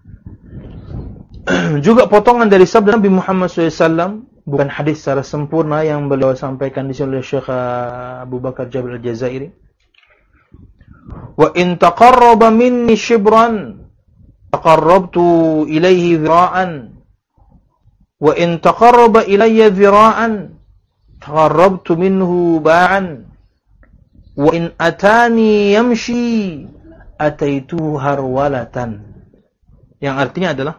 Juga potongan dari sabda Nabi Muhammad sallallahu alaihi wasallam, bukan hadis secara sempurna yang beliau sampaikan di sini oleh Syekh Abu Bakar Jabir Al-Jazairi. Wa in taqarraba minni shibran taqarrabtu ilayhi dhira'an wa in taqarraba ilayya dhira'an taqarrabtu minhu ba'an wa in atani yamshi ataituhu harwalatan. Yang artinya adalah,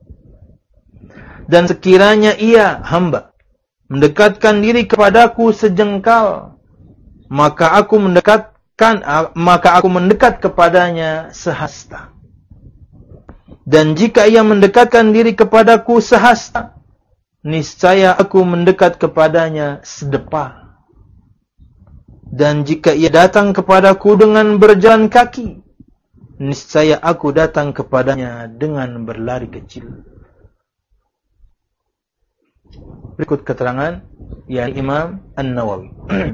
dan sekiranya ia, hamba, mendekatkan diri kepadaku sejengkal, maka aku mendekatkan, maka aku mendekat kepadanya sehasta. Dan jika ia mendekatkan diri kepadaku sehasta, niscaya aku mendekat kepadanya sedepa. Dan jika ia datang kepadaku dengan berjalan kaki, niscaya aku datang kepadanya dengan berlari kecil. Berikut keterangan yang Imam An-Nawawi.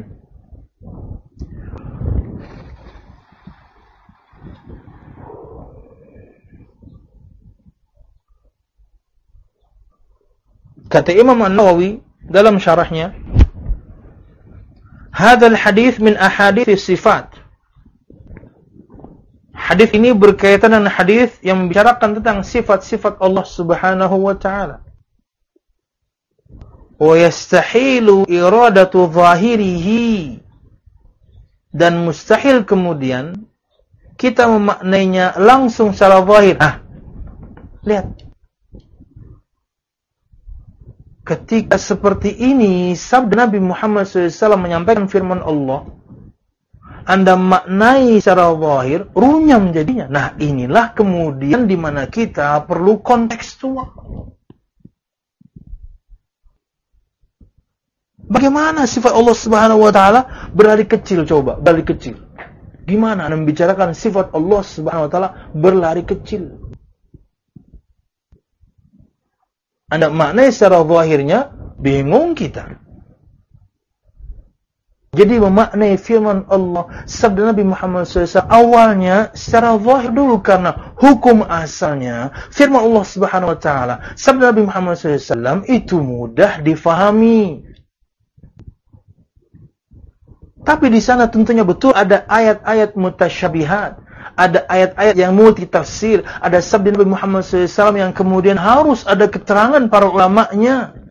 Kata Imam An-Nawawi dalam syarahnya, hadzal hadits min ahadits sifat. Hadis ini berkaitan dengan hadis yang membicarakan tentang sifat-sifat Allah Subhanahu wa taala. Wa yastahilu iradatu zahirihi, dan mustahil kemudian kita memaknainya langsung secara zahir. Ah, lihat. Ketika seperti ini sabda Nabi Muhammad shallallahu alaihi wasallam menyampaikan firman Allah, Anda maknai secara zahir, runyam jadinya. Nah, inilah kemudian di mana kita perlu kontekstual. Bagaimana sifat Allah Subhanahu wa taala berlari kecil, coba, berlari kecil. Gimana Anda membicarakan sifat Allah Subhanahu wa taala berlari kecil? Anda maknai secara zahirnya, bingung kita. Jadi memaknai firman Allah, sabda Nabi Muhammad shallallahu alaihi wasallam awalnya secara zahir dulu, karena hukum asalnya firman Allah Subhanahu wa taala, sabda Nabi Muhammad shallallahu alaihi wasallam itu mudah difahami. Tapi di sana tentunya betul ada ayat-ayat mutasyabihat, ada ayat-ayat yang multi tafsir, ada sabda Nabi Muhammad shallallahu alaihi wasallam yang kemudian harus ada keterangan para ulama'nya.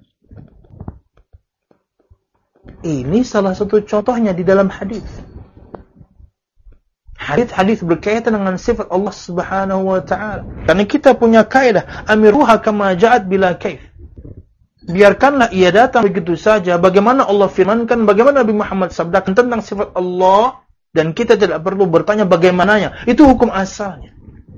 Ini salah satu contohnya di dalam hadis. Hadis-hadis berkaitan dengan sifat Allah Subhanahu wa taala. Karena kita punya kaidah, amiruha kama ja'at bila kaif. Biarkanlah ia datang begitu saja. Bagaimana Allah firmankan, bagaimana Nabi Muhammad sabdakan tentang sifat Allah, dan kita tidak perlu bertanya bagaimananya. Itu hukum asalnya.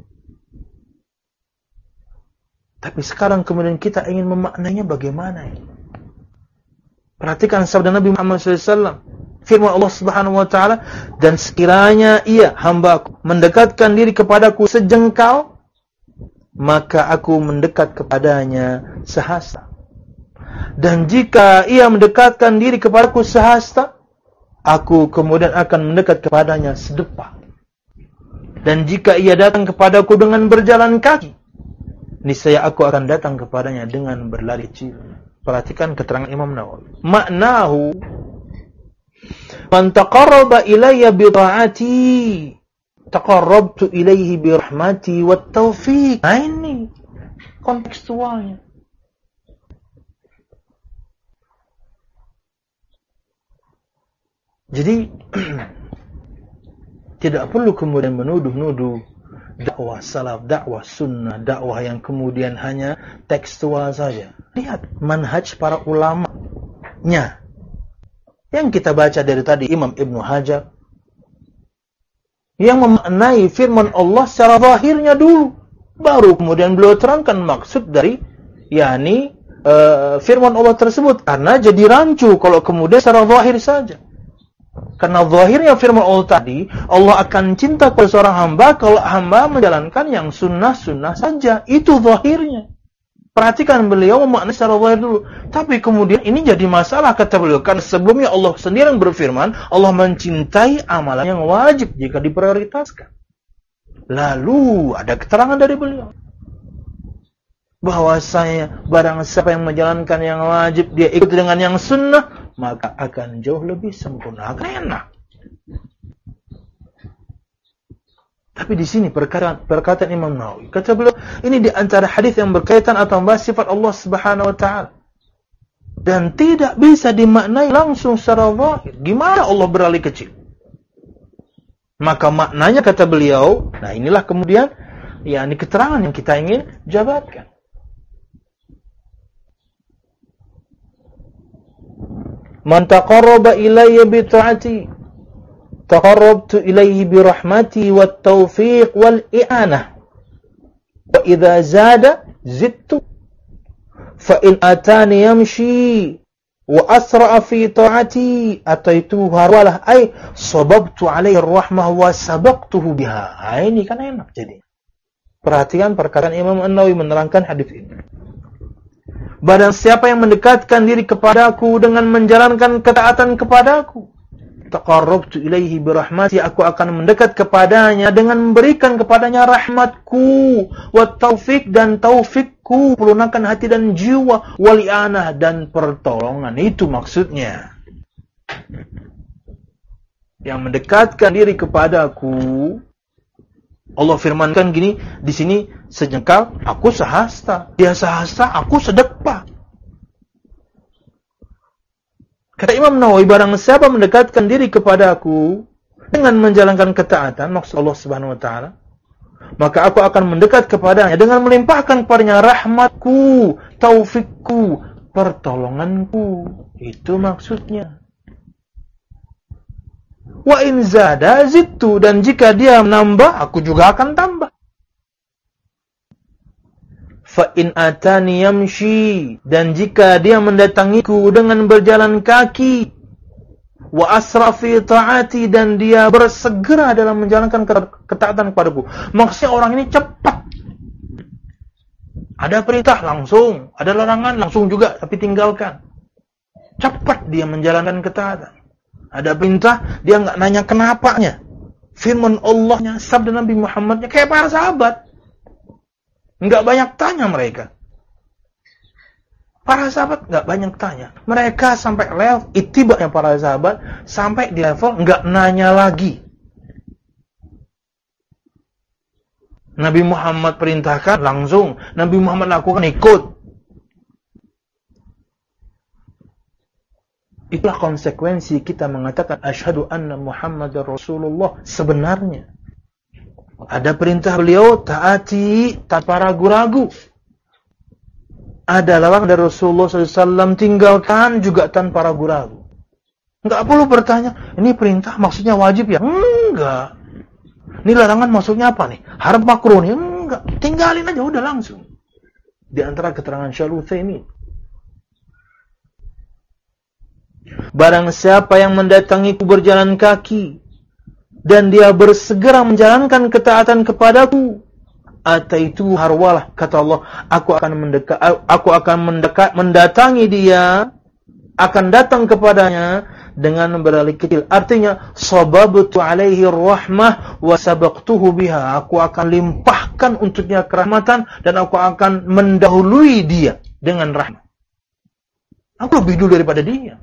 Tapi sekarang kemudian kita ingin memaknainya bagaimana ini? Perhatikan sabda Nabi Muhammad shallallahu alaihi wasallam, firman Allah Subhanahu wa taala, dan sekiranya ia, hambaku, mendekatkan diri kepadaku sejengkal, maka aku mendekat kepadanya sehasta. Dan jika ia mendekatkan diri kepadaku sehasta, aku kemudian akan mendekat kepadanya sedepa. Dan jika ia datang kepadaku dengan berjalan kaki, niscaya aku akan datang kepadanya dengan berlari kecil. Perhatikan keterangan Imam Nawawi. Maknahu, man taqarraba ilayya bi ta'ati, taqarrabtu ilayhi bi rahmati wat taufiq. Nah, ini kontekstualnya. Jadi tidak perlu kemudian menuduh-nuduh dakwah salaf, dakwah sunnah, dakwah yang kemudian hanya tekstual saja. Lihat manhaj para ulama-nya. Yang kita baca dari tadi Imam Ibnu Hajar, yang memaknai firman Allah secara zahirnya dulu, baru kemudian beliau terangkan maksud dari yakni uh, firman Allah tersebut. Karena jadi rancu kalau kemudian secara zahir saja. Karena zahirnya firman Allah tadi, Allah akan cinta kepada seorang hamba kalau hamba menjalankan yang sunnah-sunnah saja. Itu zahirnya. Perhatikan beliau memaknai secara zahir dulu. Tapi kemudian ini jadi masalah, kata beliau. Karena sebelumnya Allah sendiri yang berfirman, Allah mencintai amalan yang wajib jika diprioritaskan. Lalu ada keterangan dari beliau, bahwasanya barang siapa yang menjalankan yang wajib, dia ikut dengan yang sunnah, maka akan jauh lebih sempurna, akan enak. Tapi di sini perkataan, perkataan Imam Nawawi, kata beliau, ini di antara hadis yang berkaitan atau membahas sifat Allah Subhanahu wa taala, dan tidak bisa dimaknai langsung secara zahir. Gimana Allah beralih kecil? Maka maknanya, kata beliau, nah inilah kemudian yakni keterangan yang kita ingin jabarkan. Man taqarraba ilayya bi ta'ati taqarrabtu ilayhi bi rahmati wat taufiq wal i'anah wa idza zada zidtu fa in atani yamshi wa asra'a fi ta'ati ataitu harwalah ay sababtu alaihi rahmah wa sabaqtuhu biha. Ha, ini kan enak jadi. Perhatikan perkataan Imam An-Nawawi menerangkan hadis ini. Barang siapa yang mendekatkan diri kepadaku dengan menjalankan ketaatan kepadaku, taqarrabtu ilaihi birahmati, aku akan mendekat kepadanya dengan memberikan kepadanya rahmatku, wat taufik dan taufikku, pelunakan hati dan jiwa, wal i'anah dan pertolongan. Itu maksudnya. Yang mendekatkan diri kepadaku, Allah firmankan gini di sini, sejengkal aku sehasta, dia sehasta aku sedekpa. Kata Imam Nawawi, barang siapa mendekatkan diri kepadaku dengan menjalankan ketaatan, maksud Allah Subhanahu wa taala, maka aku akan mendekat kepadanya dengan melimpahkan kepadanya rahmatku, taufikku, pertolonganku. Itu maksudnya. Wa in zada zidtu, dan jika dia menambah, aku juga akan tambah. Fa in atani yamshi, dan jika dia mendatangiku dengan berjalan kaki, wa asra fi ta'ati, dan dia bersegera dalam menjalankan ketaatan kepadaku. Maksudnya orang ini cepat. Ada perintah langsung, ada larangan langsung juga, tapi tinggalkan. Cepat dia menjalankan ketaatan. Ada perintah, dia nggak nanya kenapanya. Firman Allahnya, sabda Nabi Muhammadnya, kayak para sahabat. Nggak banyak tanya mereka. Para sahabat nggak banyak tanya. Mereka sampai level, itibanya para sahabat, sampai di level nggak nanya lagi. Nabi Muhammad perintahkan, langsung. Nabi Muhammad lakukan, ikut. Itulah konsekuensi kita mengatakan asyhadu anna Muhammadar Rasulullah. Sebenarnya ada perintah beliau, taati tanpa ragu-ragu. Ada larangan dari Rasulullah shallallahu alaihi wasallam, tinggalkan juga tanpa ragu-ragu. Enggak perlu bertanya, ini perintah maksudnya wajib ya? Enggak. Ini larangan maksudnya apa nih? Haram makruh nih? Enggak. Tinggalin aja udah langsung. Di antara keterangan Syaikhul Utsaimin, barang siapa yang mendatangiku berjalan kaki dan dia bersegera menjalankan ketaatan kepadaku, ataitu harwalah, kata Allah, aku akan mendekat, aku akan mendekat, mendatangi dia, akan datang kepadanya dengan berbalik kecil. Artinya, sababtu alaihi rahmah wa sabaqtuhu biha. Aku akan limpahkan untuknya kerahmatan dan aku akan mendahului dia dengan rahmat. Aku lebih dulu daripada dia.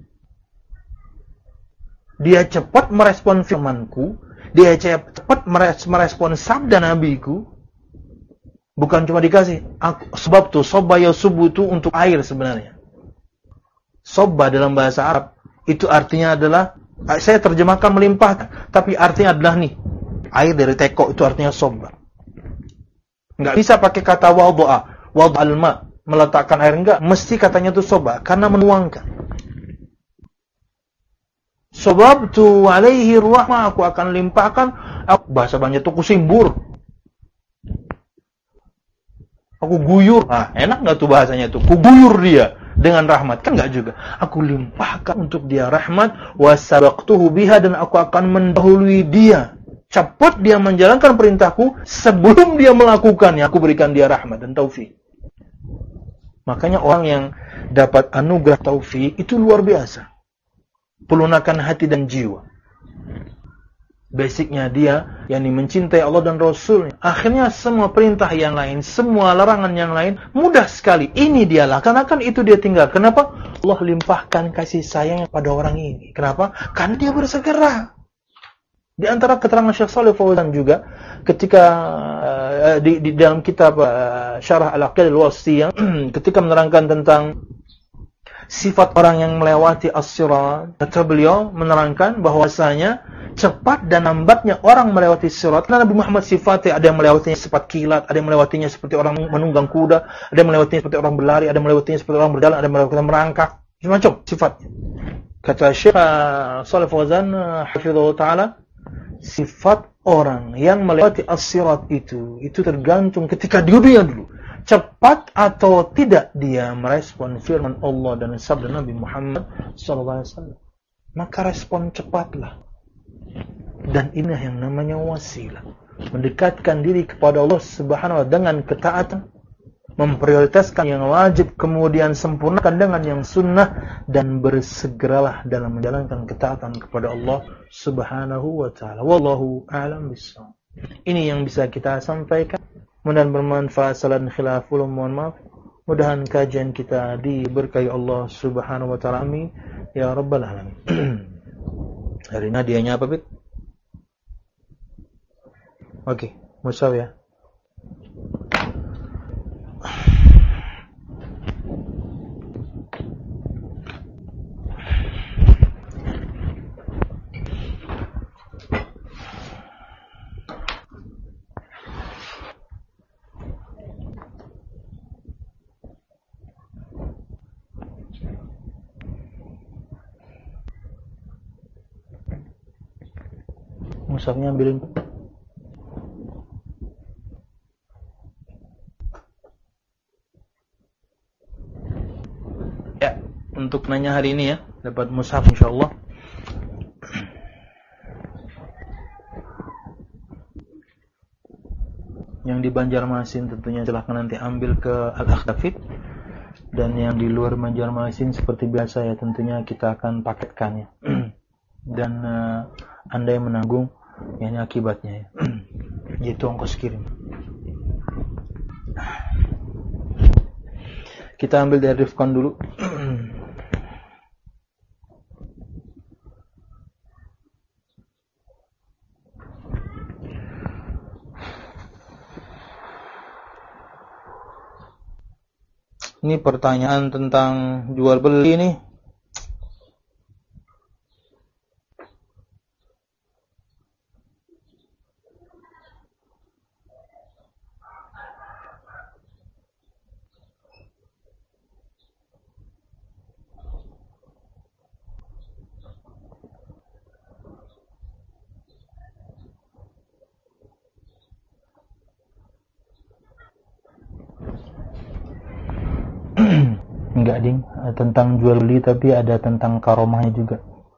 Dia cepat merespon firmanku, dia cepat merespon sabda nabiku. Bukan cuma dikasih, aku, sebab tuh sobba ya subuh itu untuk air sebenarnya. Sobba dalam bahasa Arab itu artinya adalah, saya terjemahkan melimpahkan, tapi artinya adalah nih, air dari teko itu artinya sobba. Enggak bisa pakai kata wadha'a, wadha'al ma, meletakkan air, enggak, mesti katanya itu sobba karena menuangkan. Sababtu alaihi rahmah, aku akan limpahkan, aku, bahasa banyak itu kusimbur. Aku guyur. Ah, enak enggak tuh bahasanya tuh? Kuguyur dia dengan rahmat. Kan enggak juga. Aku limpahkan untuk dia rahmat, wa sabaqtuhu biha, dan aku akan mendahului dia. Cepat dia menjalankan perintahku sebelum dia melakukannya. Aku berikan dia rahmat dan taufik. Makanya orang yang dapat anugerah taufik itu luar biasa. Pelunakan hati dan jiwa. Basicnya dia yang mencintai Allah dan Rasulnya. Akhirnya semua perintah yang lain, semua larangan yang lain mudah sekali. Ini dia laksanakan, itu dia tinggal. Kenapa? Allah limpahkan kasih sayang pada orang ini. Kenapa? Karena dia bersegera. Di antara keterangan Syekh Shalih Fauzan juga ketika uh, di, di dalam kitab uh, Syarah Al-Aqidah Al-Wasithiyah ketika menerangkan tentang sifat orang yang melewati as-sirat, kata beliau menerangkan bahwasanya cepat dan lambatnya orang melewati sirat. Karena Nabi Muhammad sifatnya ada yang melewatinya sifat kilat, ada yang melewatinya seperti orang menunggang kuda, ada yang melewatinya seperti orang berlari, ada yang melewatinya seperti orang berjalan, ada yang melewatinya merangkak. Macam sifatnya. Kata Syekh Shalih Fauzan hafizahullah taala, sifat orang yang melewati as-sirat itu itu tergantung ketika di dunia dulu. Cepat atau tidak dia merespon firman Allah dan sabda Nabi Muhammad sallallahu alaihi wasallam. Maka respon cepatlah. Dan inilah yang namanya wasilah. Mendekatkan diri kepada Allah Subhanahu wa taala dengan ketaatan, memprioritaskan yang wajib, kemudian sempurnakan dengan yang sunnah, dan bersegeralah dalam menjalankan ketaatan kepada Allah Subhanahu wa taala. Wallahu a'lam bishawab. Ini yang bisa kita sampaikan. Mudah-mudahan bermanfaat. Salam khilaful, mohon maaf. Mudah-mudahan kajian kita diberkahi Allah Subhanahu wa taala. Amin ya rabbal alamin. Hari ini hadiahnya apa, Bit? Oke, musab ya. Musabnya ambilin. Ya, untuk nanya hari ini ya, dapat mushaf insyaallah. Yang di Banjarmasin tentunya silahkan nanti ambil ke Al-Akh David. Dan yang di luar Banjarmasin seperti biasa ya, tentunya kita akan paketkan ya. Dan uh, Anda yang menanggung yang akibatnya ya. Yaitu ongkos kirim. Kita ambil dari Rifkon dulu. Ini pertanyaan tentang jual beli nih. Enggak ding, tentang jual beli, tapi ada tentang karomahnya juga.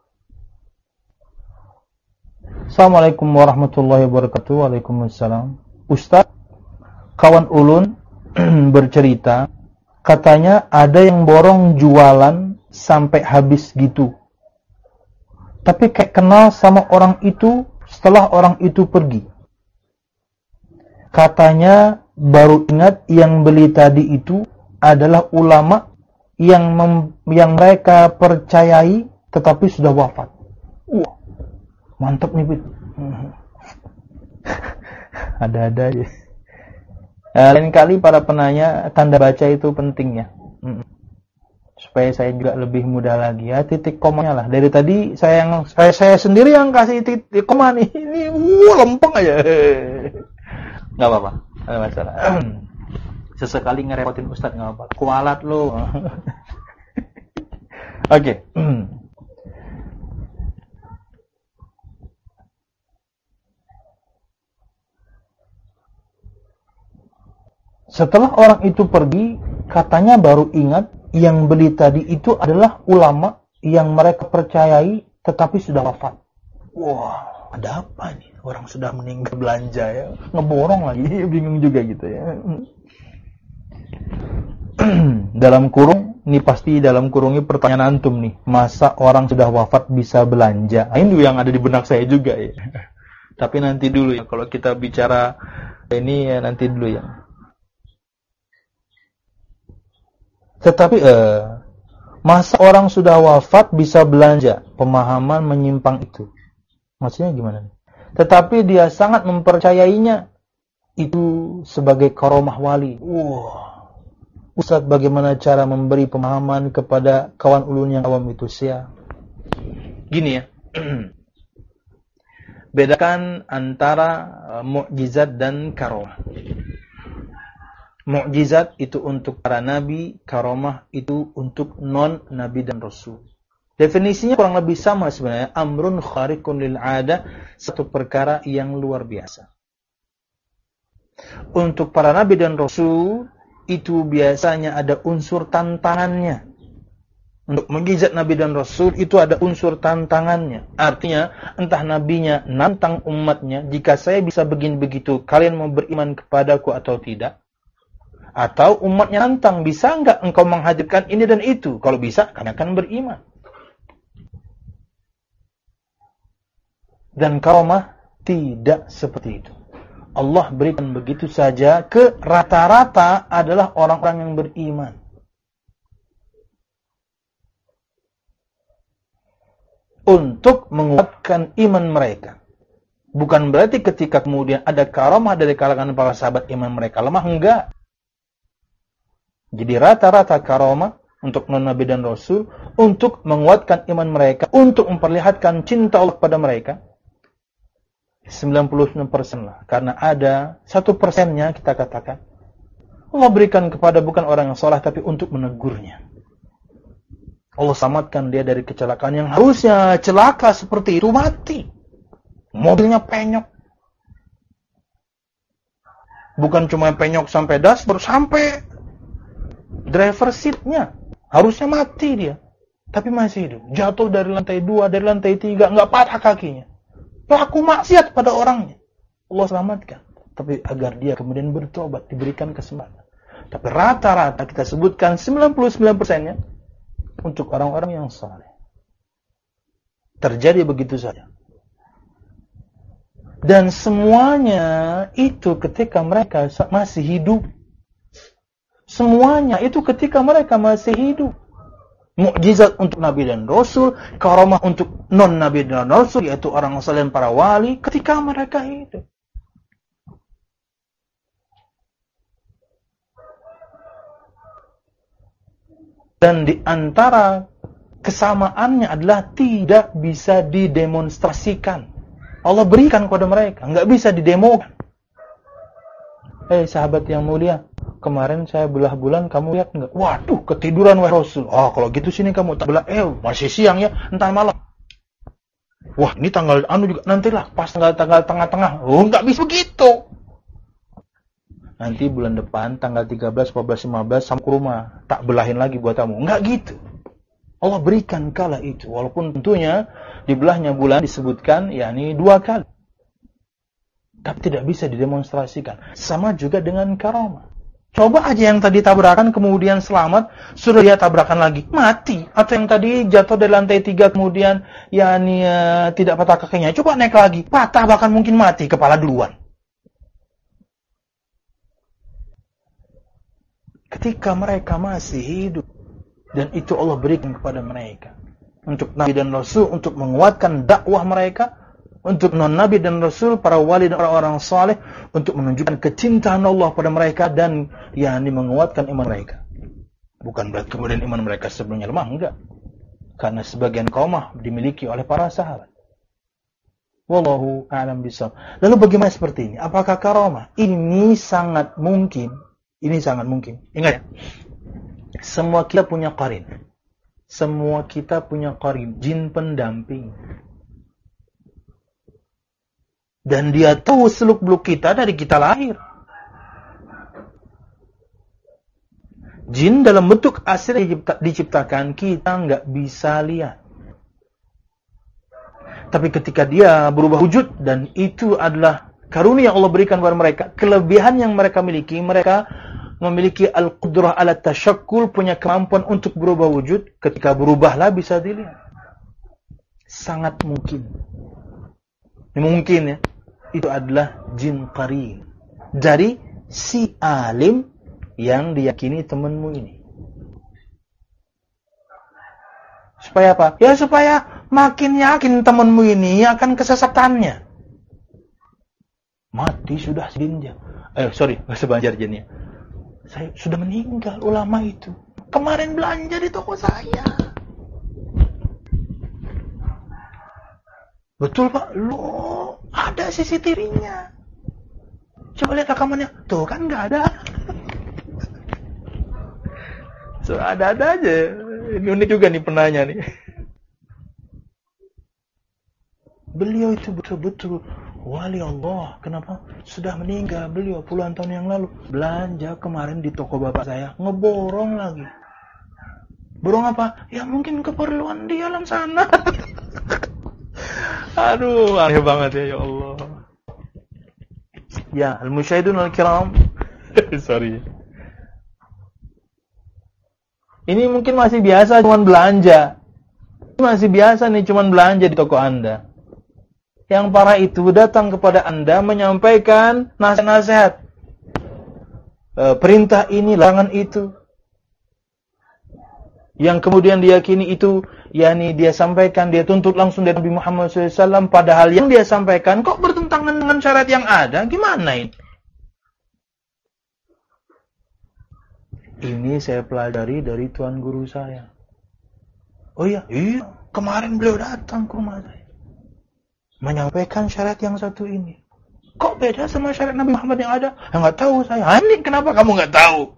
Assalamualaikum warahmatullahi wabarakatuh. Waalaikumsalam. Ustaz, kawan ulun bercerita, katanya ada yang borong jualan sampai habis gitu. Tapi kayak kenal sama orang itu setelah orang itu pergi. Katanya baru ingat yang beli tadi itu adalah ulama yang mem, yang mereka percayai tetapi sudah wafat. Wah, mantap nih, Bit. Ada-ada aja. Nah, lain kali para penanya, tanda baca itu penting ya. Supaya saya juga lebih mudah lagi ya, titik komanya lah. Dari tadi saya yang saya, saya sendiri yang kasih titik koma nih. Ini wuh, lempeng aja. Enggak apa-apa, enggak masalah. Sesekali ngerepotin Ustadz nggak apa-apa. Kualat lo. Oke. Setelah orang itu pergi, katanya baru ingat yang beli tadi itu adalah ulama yang mereka percayai tetapi sudah wafat. Wah, ada apa nih? Orang sudah meninggal belanja ya, ngeborong lagi, bingung juga gitu ya. Dalam kurung, ini pasti dalam kurungnya pertanyaan antum nih, masa orang sudah wafat bisa belanja? Nah, ini yang ada di benak saya juga ya. Tapi nanti dulu ya, kalau kita bicara ini ya nanti dulu ya. Tetapi eh, masa orang sudah wafat bisa belanja? Pemahaman menyimpang itu. Maksudnya gimana nih? Tetapi dia sangat mempercayainya itu sebagai karomah wali. Wah. Ustaz, bagaimana cara memberi pemahaman kepada kawan ulun yang awam itu? Sia. Gini ya. Bedakan antara uh, mukjizat dan karomah. Mukjizat itu untuk para nabi, karomah itu untuk non-nabi dan rasul. Definisinya kurang lebih sama sebenarnya. Amrun khariqun lil 'ada, satu perkara yang luar biasa. Untuk para nabi dan rasul itu biasanya ada unsur tantangannya. Untuk mukjizat nabi dan rasul itu ada unsur tantangannya. Artinya, entah nabinya nantang umatnya, jika saya bisa begini begitu, kalian mau beriman kepadaku atau tidak? Atau umatnya nantang, bisa enggak engkau menghadirkan ini dan itu? Kalau bisa, kami akan beriman. Dan karomah tidak seperti itu. Allah berikan begitu saja ke rata-rata adalah orang-orang yang beriman. Untuk menguatkan iman mereka. Bukan berarti ketika kemudian ada karomah dari kalangan para sahabat iman mereka lemah, enggak. Jadi rata-rata karomah untuk non-nabi dan rasul, untuk menguatkan iman mereka, untuk memperlihatkan cinta Allah kepada mereka, sembilan puluh sembilan persen lah. Karena ada satu persennya kita katakan, Allah berikan kepada bukan orang yang salah, tapi untuk menegurnya. Allah selamatkan dia dari kecelakaan yang harusnya celaka seperti itu, mati. Mobilnya penyok. Bukan cuma penyok sampai dashboard, sampai driver seat-nya. Harusnya mati dia. Tapi masih hidup. Jatuh dari lantai dua, dari lantai tiga, nggak patah kakinya. Pelaku maksiat pada orangnya. Allah selamatkan. Tapi agar dia kemudian bertobat, diberikan kesempatan. Tapi rata-rata kita sebutkan sembilan puluh sembilan persennya untuk orang-orang yang saleh. Terjadi begitu saja. Dan semuanya itu ketika mereka masih hidup. Semuanya itu ketika mereka masih hidup. Mukjizat untuk nabi dan rasul, karomah untuk non-nabi dan rasul, yaitu orang saleh para wali, ketika mereka hidup. Dan di antara kesamaannya adalah tidak bisa didemonstrasikan. Allah berikan kepada mereka, nggak bisa didemokan. Eh sahabat yang mulia, kemarin saya belah bulan, kamu lihat nggak? Waduh, ketiduran wahai Rasul. Oh, kalau gitu sini kamu tak belah. Eh, masih siang ya, entar malam. Wah, ini tanggal anu juga nantilah, pas tanggal-tanggal tengah-tengah. Oh, nggak bisa begitu. Nanti bulan depan, tanggal tiga belas, empat belas, lima belas, sama ke rumah. Tak belahin lagi buat kamu. Nggak gitu. Allah berikan kala itu. Walaupun tentunya di belahnya bulan disebutkan, yakni dua kali. Tapi tidak bisa didemonstrasikan. Sama juga dengan karomah. Coba aja yang tadi tabrakan kemudian selamat, sudah dia tabrakan lagi, mati. Atau yang tadi jatuh dari lantai tiga kemudian yakni uh, tidak patah kakinya, coba naik lagi, patah bahkan mungkin mati, kepala duluan. Ketika mereka masih hidup, dan itu Allah berikan kepada mereka. Untuk Nabi dan Rasul, untuk menguatkan dakwah mereka, untuk non-nabi dan rasul, para wali dan orang-orang saleh, untuk menunjukkan kecintaan Allah pada mereka dan yakni menguatkan iman mereka. Bukan berarti kemudian iman mereka sebelumnya lemah, enggak. Karena sebagian kaumah dimiliki oleh para sahabat. Wallahu a'lam bishawab. Lalu bagaimana seperti ini? Apakah karamah? Ini sangat mungkin. Ini sangat mungkin. Ingat ya. Semua kita punya qarin. Semua kita punya qarin, jin pendamping. Dan dia tahu seluk-beluk kita dari kita lahir. Jin dalam bentuk asli dicipta, diciptakan, kita nggak bisa lihat. Tapi ketika dia berubah wujud, dan itu adalah karunia yang Allah berikan kepada mereka, kelebihan yang mereka miliki, mereka memiliki al-qudrah ala tasyakkul, punya kemampuan untuk berubah wujud, ketika berubahlah bisa dilihat. Sangat mungkin. Mungkin ya. Itu adalah jin qarin. Dari si alim yang diyakini temanmu ini. Supaya apa? Ya supaya makin yakin temanmu ini akan kesesatannya. Mati sudah jinnya. Eh sorry, bahasa Banjar jinnya. Saya sudah meninggal ulama itu. Kemarin belanja di toko saya. Betul Pak? Loh, Ada C C T V-nya. Coba lihat rekamannya. Tuh kan nggak ada. So, ada-ada aja. Ini unik juga nih penanya nih. Beliau itu betul-betul wali Allah. Kenapa? Sudah meninggal beliau puluhan tahun yang lalu. Belanja kemarin di toko bapak saya. Ngeborong lagi. Borong apa? Ya mungkin keperluan di alam sana. Aduh, aneh banget ya, ya Allah. Ya, al-musyahidun al-kiram. Sorry. Ini mungkin masih biasa cuman belanja. Ini masih biasa nih cuman belanja di toko Anda. Yang parah itu datang kepada Anda menyampaikan nasihat-nasihat. E, perintah ini, larangan itu. Yang kemudian diyakini itu, yakni dia sampaikan, dia tuntut langsung dari Nabi Muhammad shallallahu alaihi wasallam. Padahal yang dia sampaikan kok bertentangan dengan syariat yang ada. Gimana ini? Ini saya pelajari dari tuan guru saya. Oh iya, iya. Kemarin beliau datang ke rumah saya. Menyampaikan syariat yang satu ini. Kok beda sama syariat Nabi Muhammad yang ada? Ya, nggak tahu saya. Ini kenapa kamu nggak tahu?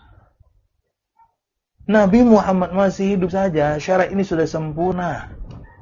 Nabi Muhammad masih hidup saja, syariat ini sudah sempurna.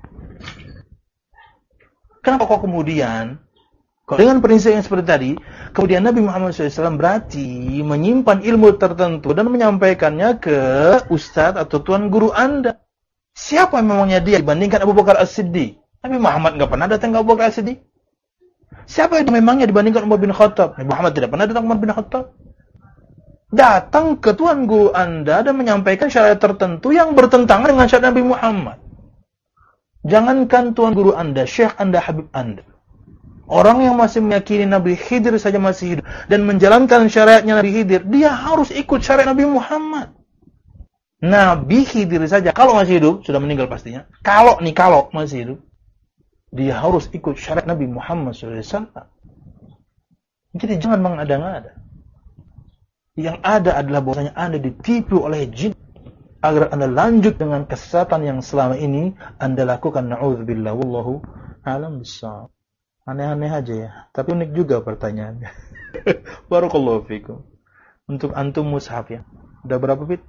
Kenapa kok kemudian, dengan prinsip yang seperti tadi, kemudian Nabi Muhammad shallallahu alaihi wasallam berarti menyimpan ilmu tertentu dan menyampaikannya ke ustadz atau tuan guru Anda. Siapa memangnya dia dibandingkan Abu Bakar As-Siddiq? Nabi Muhammad nggak pernah datang ke Abu Bakar As-Siddiq. Siapa yang memangnya dibandingkan Umar bin Khattab? Nabi Muhammad tidak pernah datang ke Umar bin Khattab. Datang ke tuan guru Anda dan menyampaikan syariat tertentu yang bertentangan dengan syariat Nabi Muhammad. Jangankan tuan guru Anda, syekh Anda, habib Anda. Orang yang masih meyakini Nabi Khidir saja masih hidup dan menjalankan syariatnya Nabi Khidir, dia harus ikut syariat Nabi Muhammad. Nabi Khidir saja, kalau masih hidup, sudah meninggal pastinya. Kalau nih, kalau masih hidup, dia harus ikut syariat Nabi Muhammad shallallahu alaihi wasallam. Jadi jangan mengada-ngada. Yang ada adalah bahwasanya Anda ditipu oleh jin agar Anda lanjut dengan kesesatan yang selama ini Anda lakukan. Na'udzubillah, wallahu a'lam bissawab. Aneh-aneh aja ya, tapi unik juga pertanyaannya. Barakallahu fikum. Untuk antum mushaf ya. Udah berapa bit?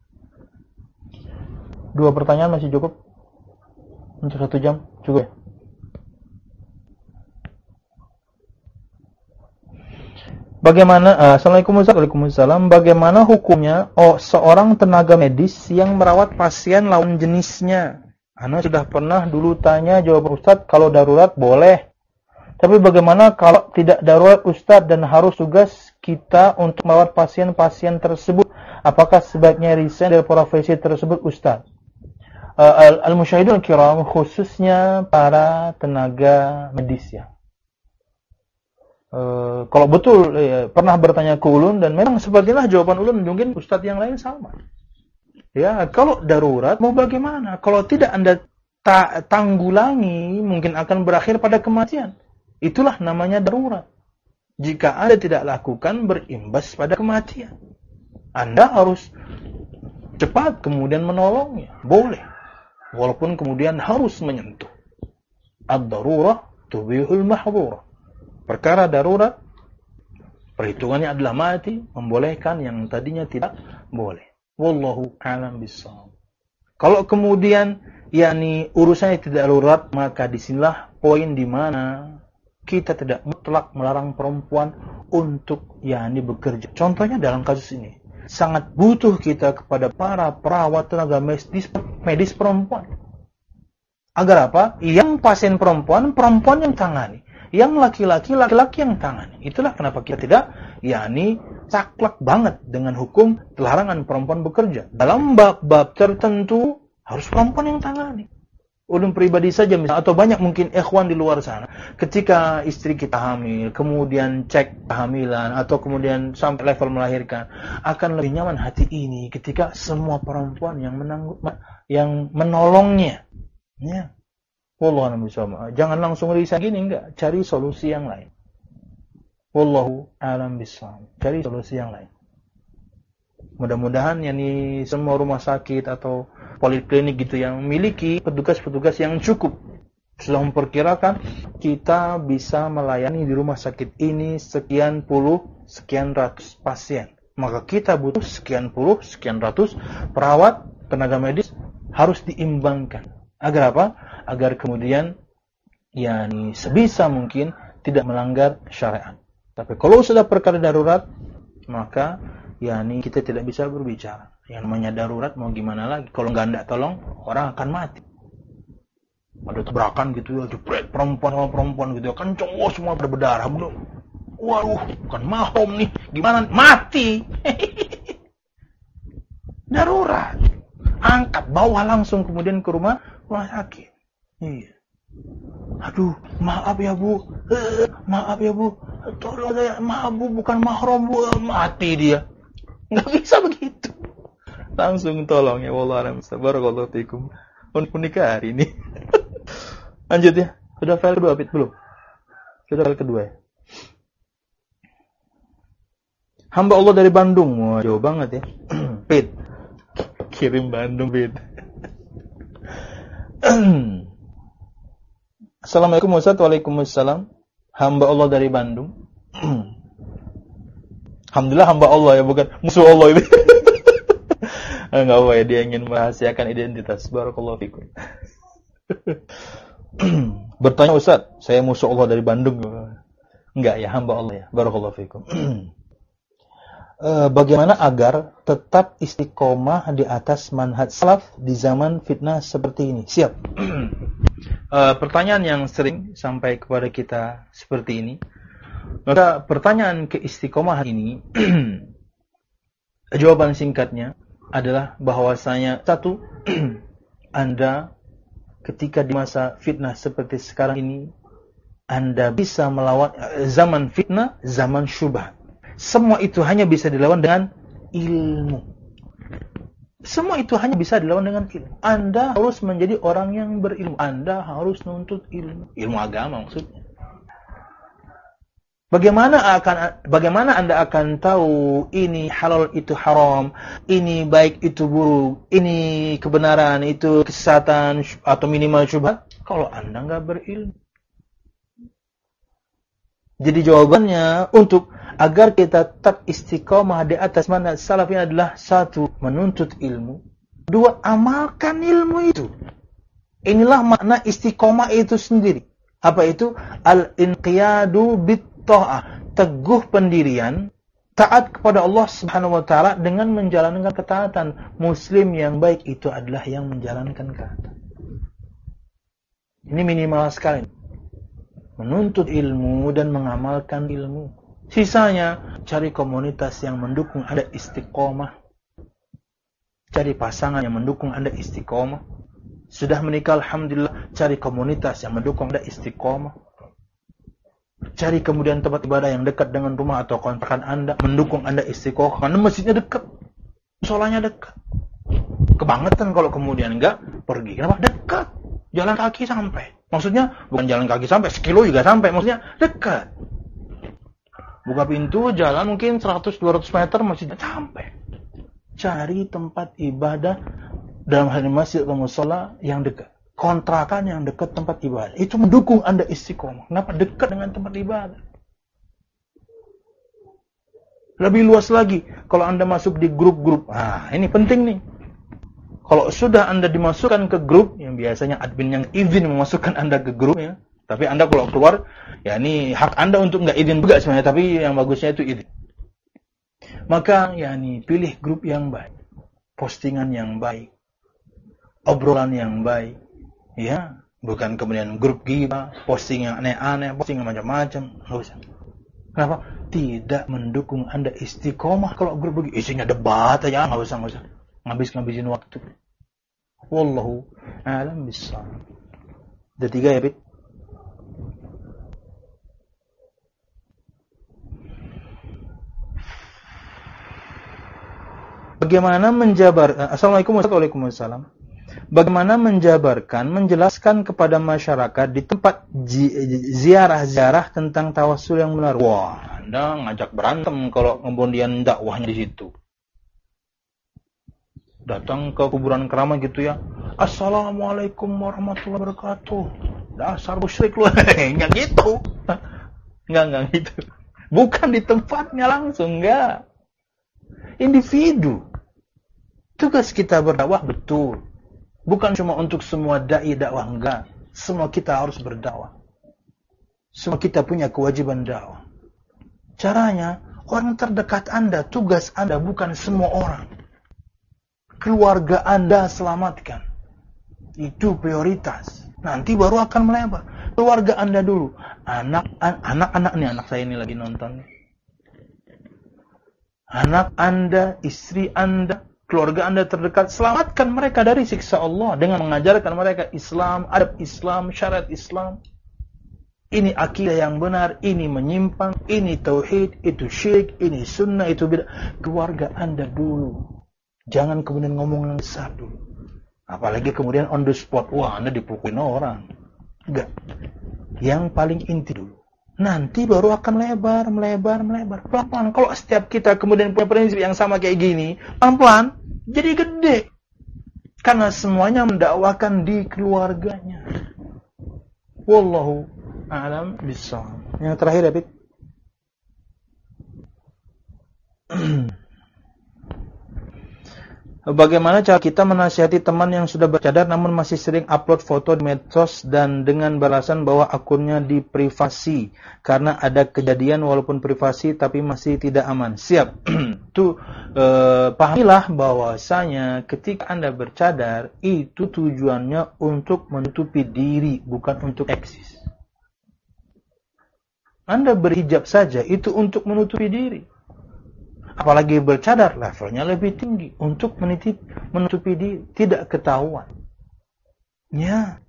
Dua pertanyaan masih cukup? Untuk satu jam? Cukup ya? Bagaimana, uh, Assalamualaikum warahmatullahi wabarakatuh. Bagaimana hukumnya oh, seorang tenaga medis yang merawat pasien lawan jenisnya? Ana sudah pernah dulu tanya, jawab Ustadz, kalau darurat boleh. Tapi bagaimana kalau tidak darurat Ustadz dan harus tugas kita untuk merawat pasien-pasien tersebut? Apakah sebaiknya resign dari profesi tersebut Ustadz? Uh, Al-Musyahidun Kiram, khususnya para tenaga medis ya. Uh, kalau betul ya, pernah bertanya ke ulun dan memang sepertilah jawaban ulun, mungkin ustadz yang lain sama. Ya, kalau darurat mau bagaimana? Kalau tidak Anda ta- tanggulangi, mungkin akan berakhir pada kematian. Itulah namanya darurat. Jika Anda tidak lakukan, berimbas pada kematian. Anda harus cepat kemudian menolongnya. Boleh. Walaupun kemudian harus menyentuh. Ad-darurah tubihul mahdhurah. Perkara darurat, perhitungannya adalah mati, membolehkan yang tadinya tidak boleh. Wallahu a'lam bissawab. Kalau kemudian yakni urusannya tidak darurat, maka disinilah poin di mana kita tidak mutlak melarang perempuan untuk yakni bekerja. Contohnya dalam kasus ini, sangat butuh kita kepada para perawat tenaga medis, medis perempuan. Agar apa? Yang pasien perempuan, perempuan yang tangani. Yang laki-laki, laki-laki yang tangani. Itulah kenapa kita tidak, yakni saklek banget dengan hukum larangan perempuan bekerja. Dalam bab-bab tertentu harus perempuan yang tangani. Ulun pribadi saja misalnya, atau banyak mungkin ikhwan di luar sana, ketika istri kita hamil, kemudian cek kehamilan, atau kemudian sampai level melahirkan, akan lebih nyaman hati ini ketika semua perempuan yang menanggung, yang menolongnya. Ya. Wallahu a'lam bishawab. Jangan langsung resign gini, enggak. Cari solusi yang lain. Wallahu a'lam bishawab. Cari solusi yang lain. Mudah-mudahan yakni semua rumah sakit atau poliklinik gitu yang memiliki petugas-petugas yang cukup sudah memperkirakan kita bisa melayani di rumah sakit ini sekian puluh, sekian ratus pasien. Maka kita butuh sekian puluh, sekian ratus perawat, tenaga medis, harus diimbangkan. Agar apa? Agar kemudian yakni sebisa mungkin tidak melanggar syariat. Tapi kalau sudah perkara darurat, maka yakni kita tidak bisa berbicara. Yang namanya darurat mau gimana lagi? Kalau nggak ada tolong, orang akan mati. Ada tabrakan gitu ya, jepret perempuan sama perempuan gitu ya, kan cowok semua berdarah belum. Waduh, bukan mahram nih, gimana? Mati. Darurat. Angkat, bawa langsung kemudian ke rumah rumah sakit. Iya. Aduh, maaf ya Bu. Eh, maaf ya Bu. Tolong saya, maaf Bu, bukan mahram Bu. Mati dia. Nggak bisa begitu. Langsung tolong ya Allah. Barakallahu fikum. Unik hari ini. Lanjut ya. Sudah file kedua, Pit? Belum? Sudah file kedua ya. Hamba Allah dari Bandung. Wah, jauh banget ya. Pit. Kirim Bandung, Pit. Assalamualaikum Ustaz. Waalaikumsalam. Hamba Allah dari Bandung. Alhamdulillah hamba Allah ya, bukan musuh Allah itu. Enggak apa ya, dia ingin merahasiakan identitas. Barakallahu fikum. Bertanya Ustaz, saya musuh Allah dari Bandung. Enggak ya, hamba Allah ya. Barakallahu fikum. Uh, bagaimana agar tetap istiqomah di atas manhaj salaf di zaman fitnah seperti ini? Siap. uh, pertanyaan yang sering sampai kepada kita seperti ini. Maka pertanyaan keistiqomah ini, jawaban singkatnya adalah bahwasanya satu, Anda ketika di masa fitnah seperti sekarang ini, Anda bisa melawan zaman fitnah, zaman syubhat. Semua itu hanya bisa dilawan dengan ilmu. Semua itu hanya bisa dilawan dengan ilmu. Anda harus menjadi orang yang berilmu. Anda harus menuntut ilmu. Ilmu agama maksudnya. Bagaimana akan bagaimana Anda akan tahu ini halal itu haram, ini baik itu buruk, ini kebenaran itu kesesatan atau minimal syubhat kalau Anda nggak berilmu? Jadi jawabannya untuk agar kita tetap istiqomah di atas manhaj salaf ini adalah satu, menuntut ilmu. Dua, amalkan ilmu itu. Inilah makna istiqomah itu sendiri. Apa itu? Al-inqiyadu bit-ta'ah. Teguh pendirian, taat kepada Allah Subhanahu wa taala dengan menjalankan ketaatan. Muslim yang baik itu adalah yang menjalankan ketaatan. Ini minimal sekali. Menuntut ilmu dan mengamalkan ilmu. Sisanya, cari komunitas yang mendukung Anda istiqomah. Cari pasangan yang mendukung Anda istiqomah. Sudah menikah, alhamdulillah, cari komunitas yang mendukung Anda istiqomah. Cari kemudian tempat ibadah yang dekat dengan rumah atau kontrakan Anda, mendukung Anda istiqomah. Karena masjidnya dekat, musolanya dekat. Kebangetan kalau kemudian enggak pergi. Kenapa? Dekat. Jalan kaki sampai. Maksudnya bukan jalan kaki sampai, sekilo juga sampai. Maksudnya dekat. Buka pintu, jalan mungkin seratus dua ratus meter masjidnya sampai. Cari tempat ibadah dalam hal ini masjid atau mushola yang dekat. Kontrakan yang dekat tempat ibadah. Itu mendukung Anda istiqomah. Kenapa? Dekat dengan tempat ibadah. Lebih luas lagi, kalau Anda masuk di grup-grup. Ah, ini penting nih. Kalau sudah Anda dimasukkan ke grup, yang biasanya admin yang izin memasukkan Anda ke grup ya. Tapi Anda kalau keluar, ya ini hak Anda untuk nggak izin juga sebenarnya. Tapi yang bagusnya itu izin. Maka ya ini pilih grup yang baik. Postingan yang baik. Obrolan yang baik. Ya, bukan kemudian grup ghibah, posting yang aneh-aneh, posting yang macam-macam. Nggak usah. Kenapa? Tidak mendukung Anda istiqomah kalau grup begitu. Isinya debat aja, nggak usah, nggak usah. Ngabis-ngabisin waktu. Wallahu a'lam bishawab. Ada tiga ya, Bit? Bagaimana menjabar Assalamualaikum warahmatullahi wabarakatuh. Bagaimana menjabarkan, menjelaskan kepada masyarakat di tempat ziarah-ziarah tentang tawassul yang benar? Wah, Anda ngajak berantem kalau kemudian dakwahnya di situ. Datang ke kuburan keramat gitu ya. Assalamualaikum warahmatullahi wabarakatuh. dasar musyrik lu. Enggak gitu. Enggak, enggak gitu. Bukan di tempatnya langsung, enggak. Individu. Tugas kita berdakwah betul. Bukan cuma untuk semua dai dakwah, enggak. Semua kita harus berdakwah. Semua kita punya kewajiban dakwah. Caranya, orang terdekat Anda, tugas Anda bukan semua orang. Keluarga Anda selamatkan. Itu prioritas. Nanti baru akan melebar. Keluarga Anda dulu. Anak, an, anak-anak nih, anak saya ini lagi nonton. Anak Anda, istri Anda, keluarga Anda terdekat, selamatkan mereka dari siksa Allah dengan mengajarkan mereka Islam, adab Islam, syariat Islam. Ini akidah yang benar, ini menyimpang, ini tauhid, itu syirik, ini sunnah, itu bid'ah. Keluarga Anda dulu. Jangan kemudian ngomong yang besar dulu. Apalagi kemudian on the spot, wah Anda dipukulin orang. Enggak. Yang paling inti dulu. Nanti baru akan melebar, melebar, melebar. Pelan-pelan. Kalau setiap kita kemudian punya prinsip yang sama kayak gini, pelan-pelan, jadi gede. Karena semuanya mendakwakan di keluarganya. Wallahu a'lam bishawab. Yang terakhir ya, Pit. Bagaimana cara kita menasihati teman yang sudah bercadar namun masih sering upload foto di medsos dan dengan balasan bahwa akunnya diprivasi karena ada kejadian walaupun privasi tapi masih tidak aman. Siap. Tuh eh, pahamilah bahwasanya ketika Anda bercadar itu tujuannya untuk menutupi diri, bukan untuk eksis. Anda berhijab saja itu untuk menutupi diri. Apalagi bercadar, levelnya lebih tinggi untuk menitip, menutupi diri, tidak ketahuan. Ya.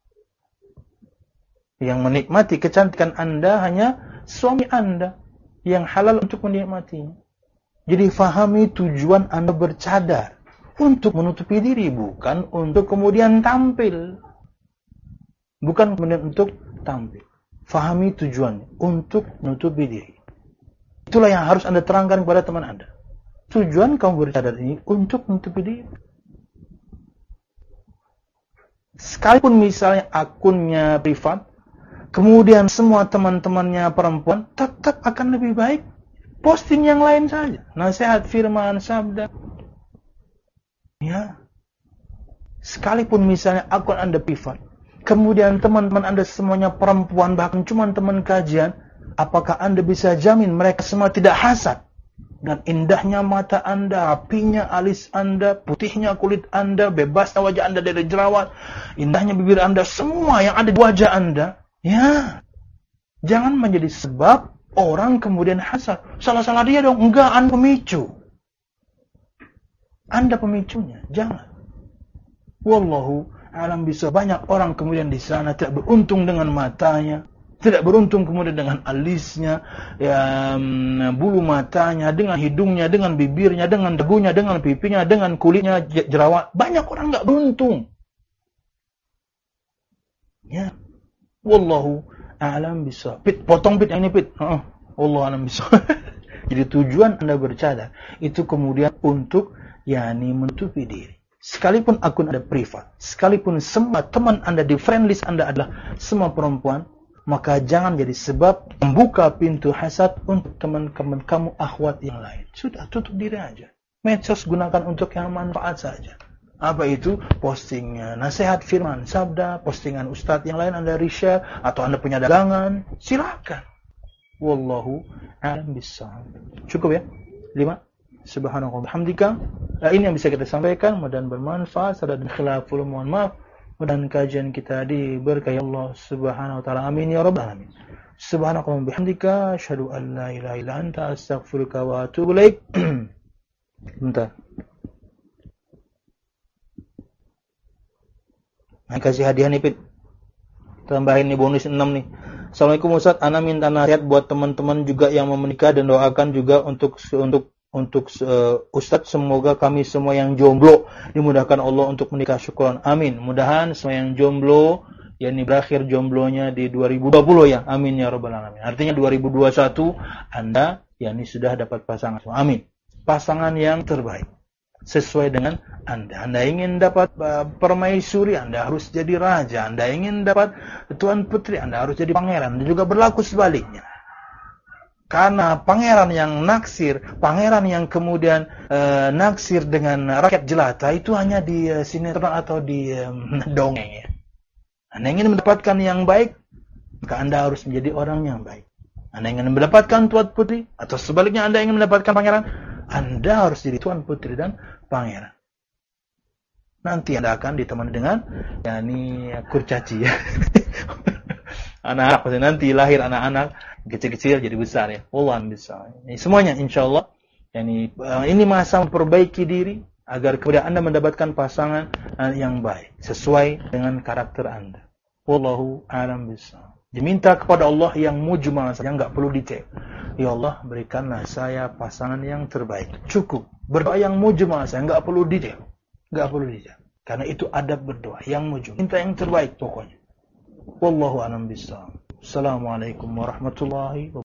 Yang menikmati kecantikan Anda hanya suami Anda yang halal untuk menikmatinya. Jadi fahami tujuan Anda bercadar untuk menutupi diri, bukan untuk kemudian tampil. Bukan kemudian untuk tampil. Fahami tujuannya untuk menutupi diri. Itulah yang harus Anda terangkan kepada teman Anda. Tujuan kamu bercadar ini untuk menutupi diri. Sekalipun misalnya akunnya privat, kemudian semua teman-temannya perempuan, tetap akan lebih baik posting yang lain saja. Nasihat, firman, sabda. Ya. Sekalipun misalnya akun Anda privat, kemudian teman-teman Anda semuanya perempuan, bahkan cuma teman kajian, apakah Anda bisa jamin mereka semua tidak hasad? Dan indahnya mata Anda, apinya alis Anda, putihnya kulit Anda, bebasnya wajah Anda dari jerawat, indahnya bibir Anda, semua yang ada di wajah Anda, ya, jangan menjadi sebab orang kemudian hasad. Salah-salah dia dong. Enggak, Anda pemicu. Anda pemicunya, jangan. Wallahu a'lam bishawab. Banyak orang kemudian di sana tidak beruntung dengan matanya, tidak beruntung kemudian dengan alisnya, ya, bulu matanya, dengan hidungnya, dengan bibirnya, dengan dagunya, dengan pipinya, dengan kulitnya, jerawat. Banyak orang nggak beruntung. Ya, wallahu a'lam bishawab. Pit, potong pit yang ini pit. Oh, wallahu a'lam bishawab. Jadi tujuan Anda bercadar itu kemudian untuk yakni menutupi diri. Sekalipun akun Anda privat, sekalipun semua teman Anda di friend list Anda adalah semua perempuan, maka jangan jadi sebab membuka pintu hasad untuk teman-teman kamu akhwat yang lain. Sudah, tutup diri aja. Medsos gunakan untuk yang manfaat saja. Apa itu? Postingnya nasihat, firman, sabda, postingan ustadz yang lain Anda reshare, atau Anda punya dagangan, silakan. Wallahu a'lam bishawab. Cukup ya? Lima. Subhanallah hamdika. Nah, ini yang bisa kita sampaikan. Mudah-mudahan bermanfaat. Sadar dan khilaful, mohon maaf. Dan kajian kita diberkahi Allah Subhanahu wa taala. Amin ya rabbal alamin. Subhanakallahumma bihamdika asyhadu an la ilaha illa anta astaghfiruka wa atubu ilaik. Bentar. Nah, kasih hadiah nih, Pit. Tambahin nih bonus enam nih. Assalamualaikum Ustaz, ana minta nasihat buat teman-teman juga yang mau menikah dan doakan juga untuk untuk Untuk uh, Ustadz, semoga kami semua yang jomblo dimudahkan Allah untuk menikah. Syukron. Amin. Mudahan semua yang jomblo, yakni berakhir jomblonya di dua ribu dua puluh ya. Amin ya rabbal alamin. Artinya dua ribu dua puluh satu Anda yakni sudah dapat pasangan. Amin. Pasangan yang terbaik. sesuai dengan Anda. Anda ingin dapat uh, permaisuri, Anda harus jadi raja. Anda ingin dapat tuan putri, Anda harus jadi pangeran. Dan juga berlaku sebaliknya. Karena pangeran yang naksir, pangeran yang kemudian uh, naksir dengan rakyat jelata, itu hanya di uh, sinetron atau di um, dongeng ya. Anda ingin mendapatkan yang baik, maka Anda harus menjadi orang yang baik. Anda ingin mendapatkan tuan putri, atau sebaliknya Anda ingin mendapatkan pangeran, Anda harus jadi tuan putri dan pangeran. Nanti Anda akan ditemani dengan, ya ini kurcaci ya. Anak-anak, nanti lahir anak-anak kecil-kecil jadi besar ya. Wallah besar. Ini semuanya insya Allah. Yani, ini masa memperbaiki diri agar kemudian Anda mendapatkan pasangan yang baik sesuai dengan karakter Anda. Wallahu a'lam bishawab. Diminta kepada Allah yang mujmal saja, enggak perlu detail. Ya Allah, berikanlah saya pasangan yang terbaik. Cukup. Berdoa yang mujmal saja, enggak perlu detail. Enggak perlu detail. Karena itu adab berdoa yang mujmal. Minta yang terbaik pokoknya. Wallahu a'lam bishawab. Assalamualaikum warahmatullahi wabarakatuh.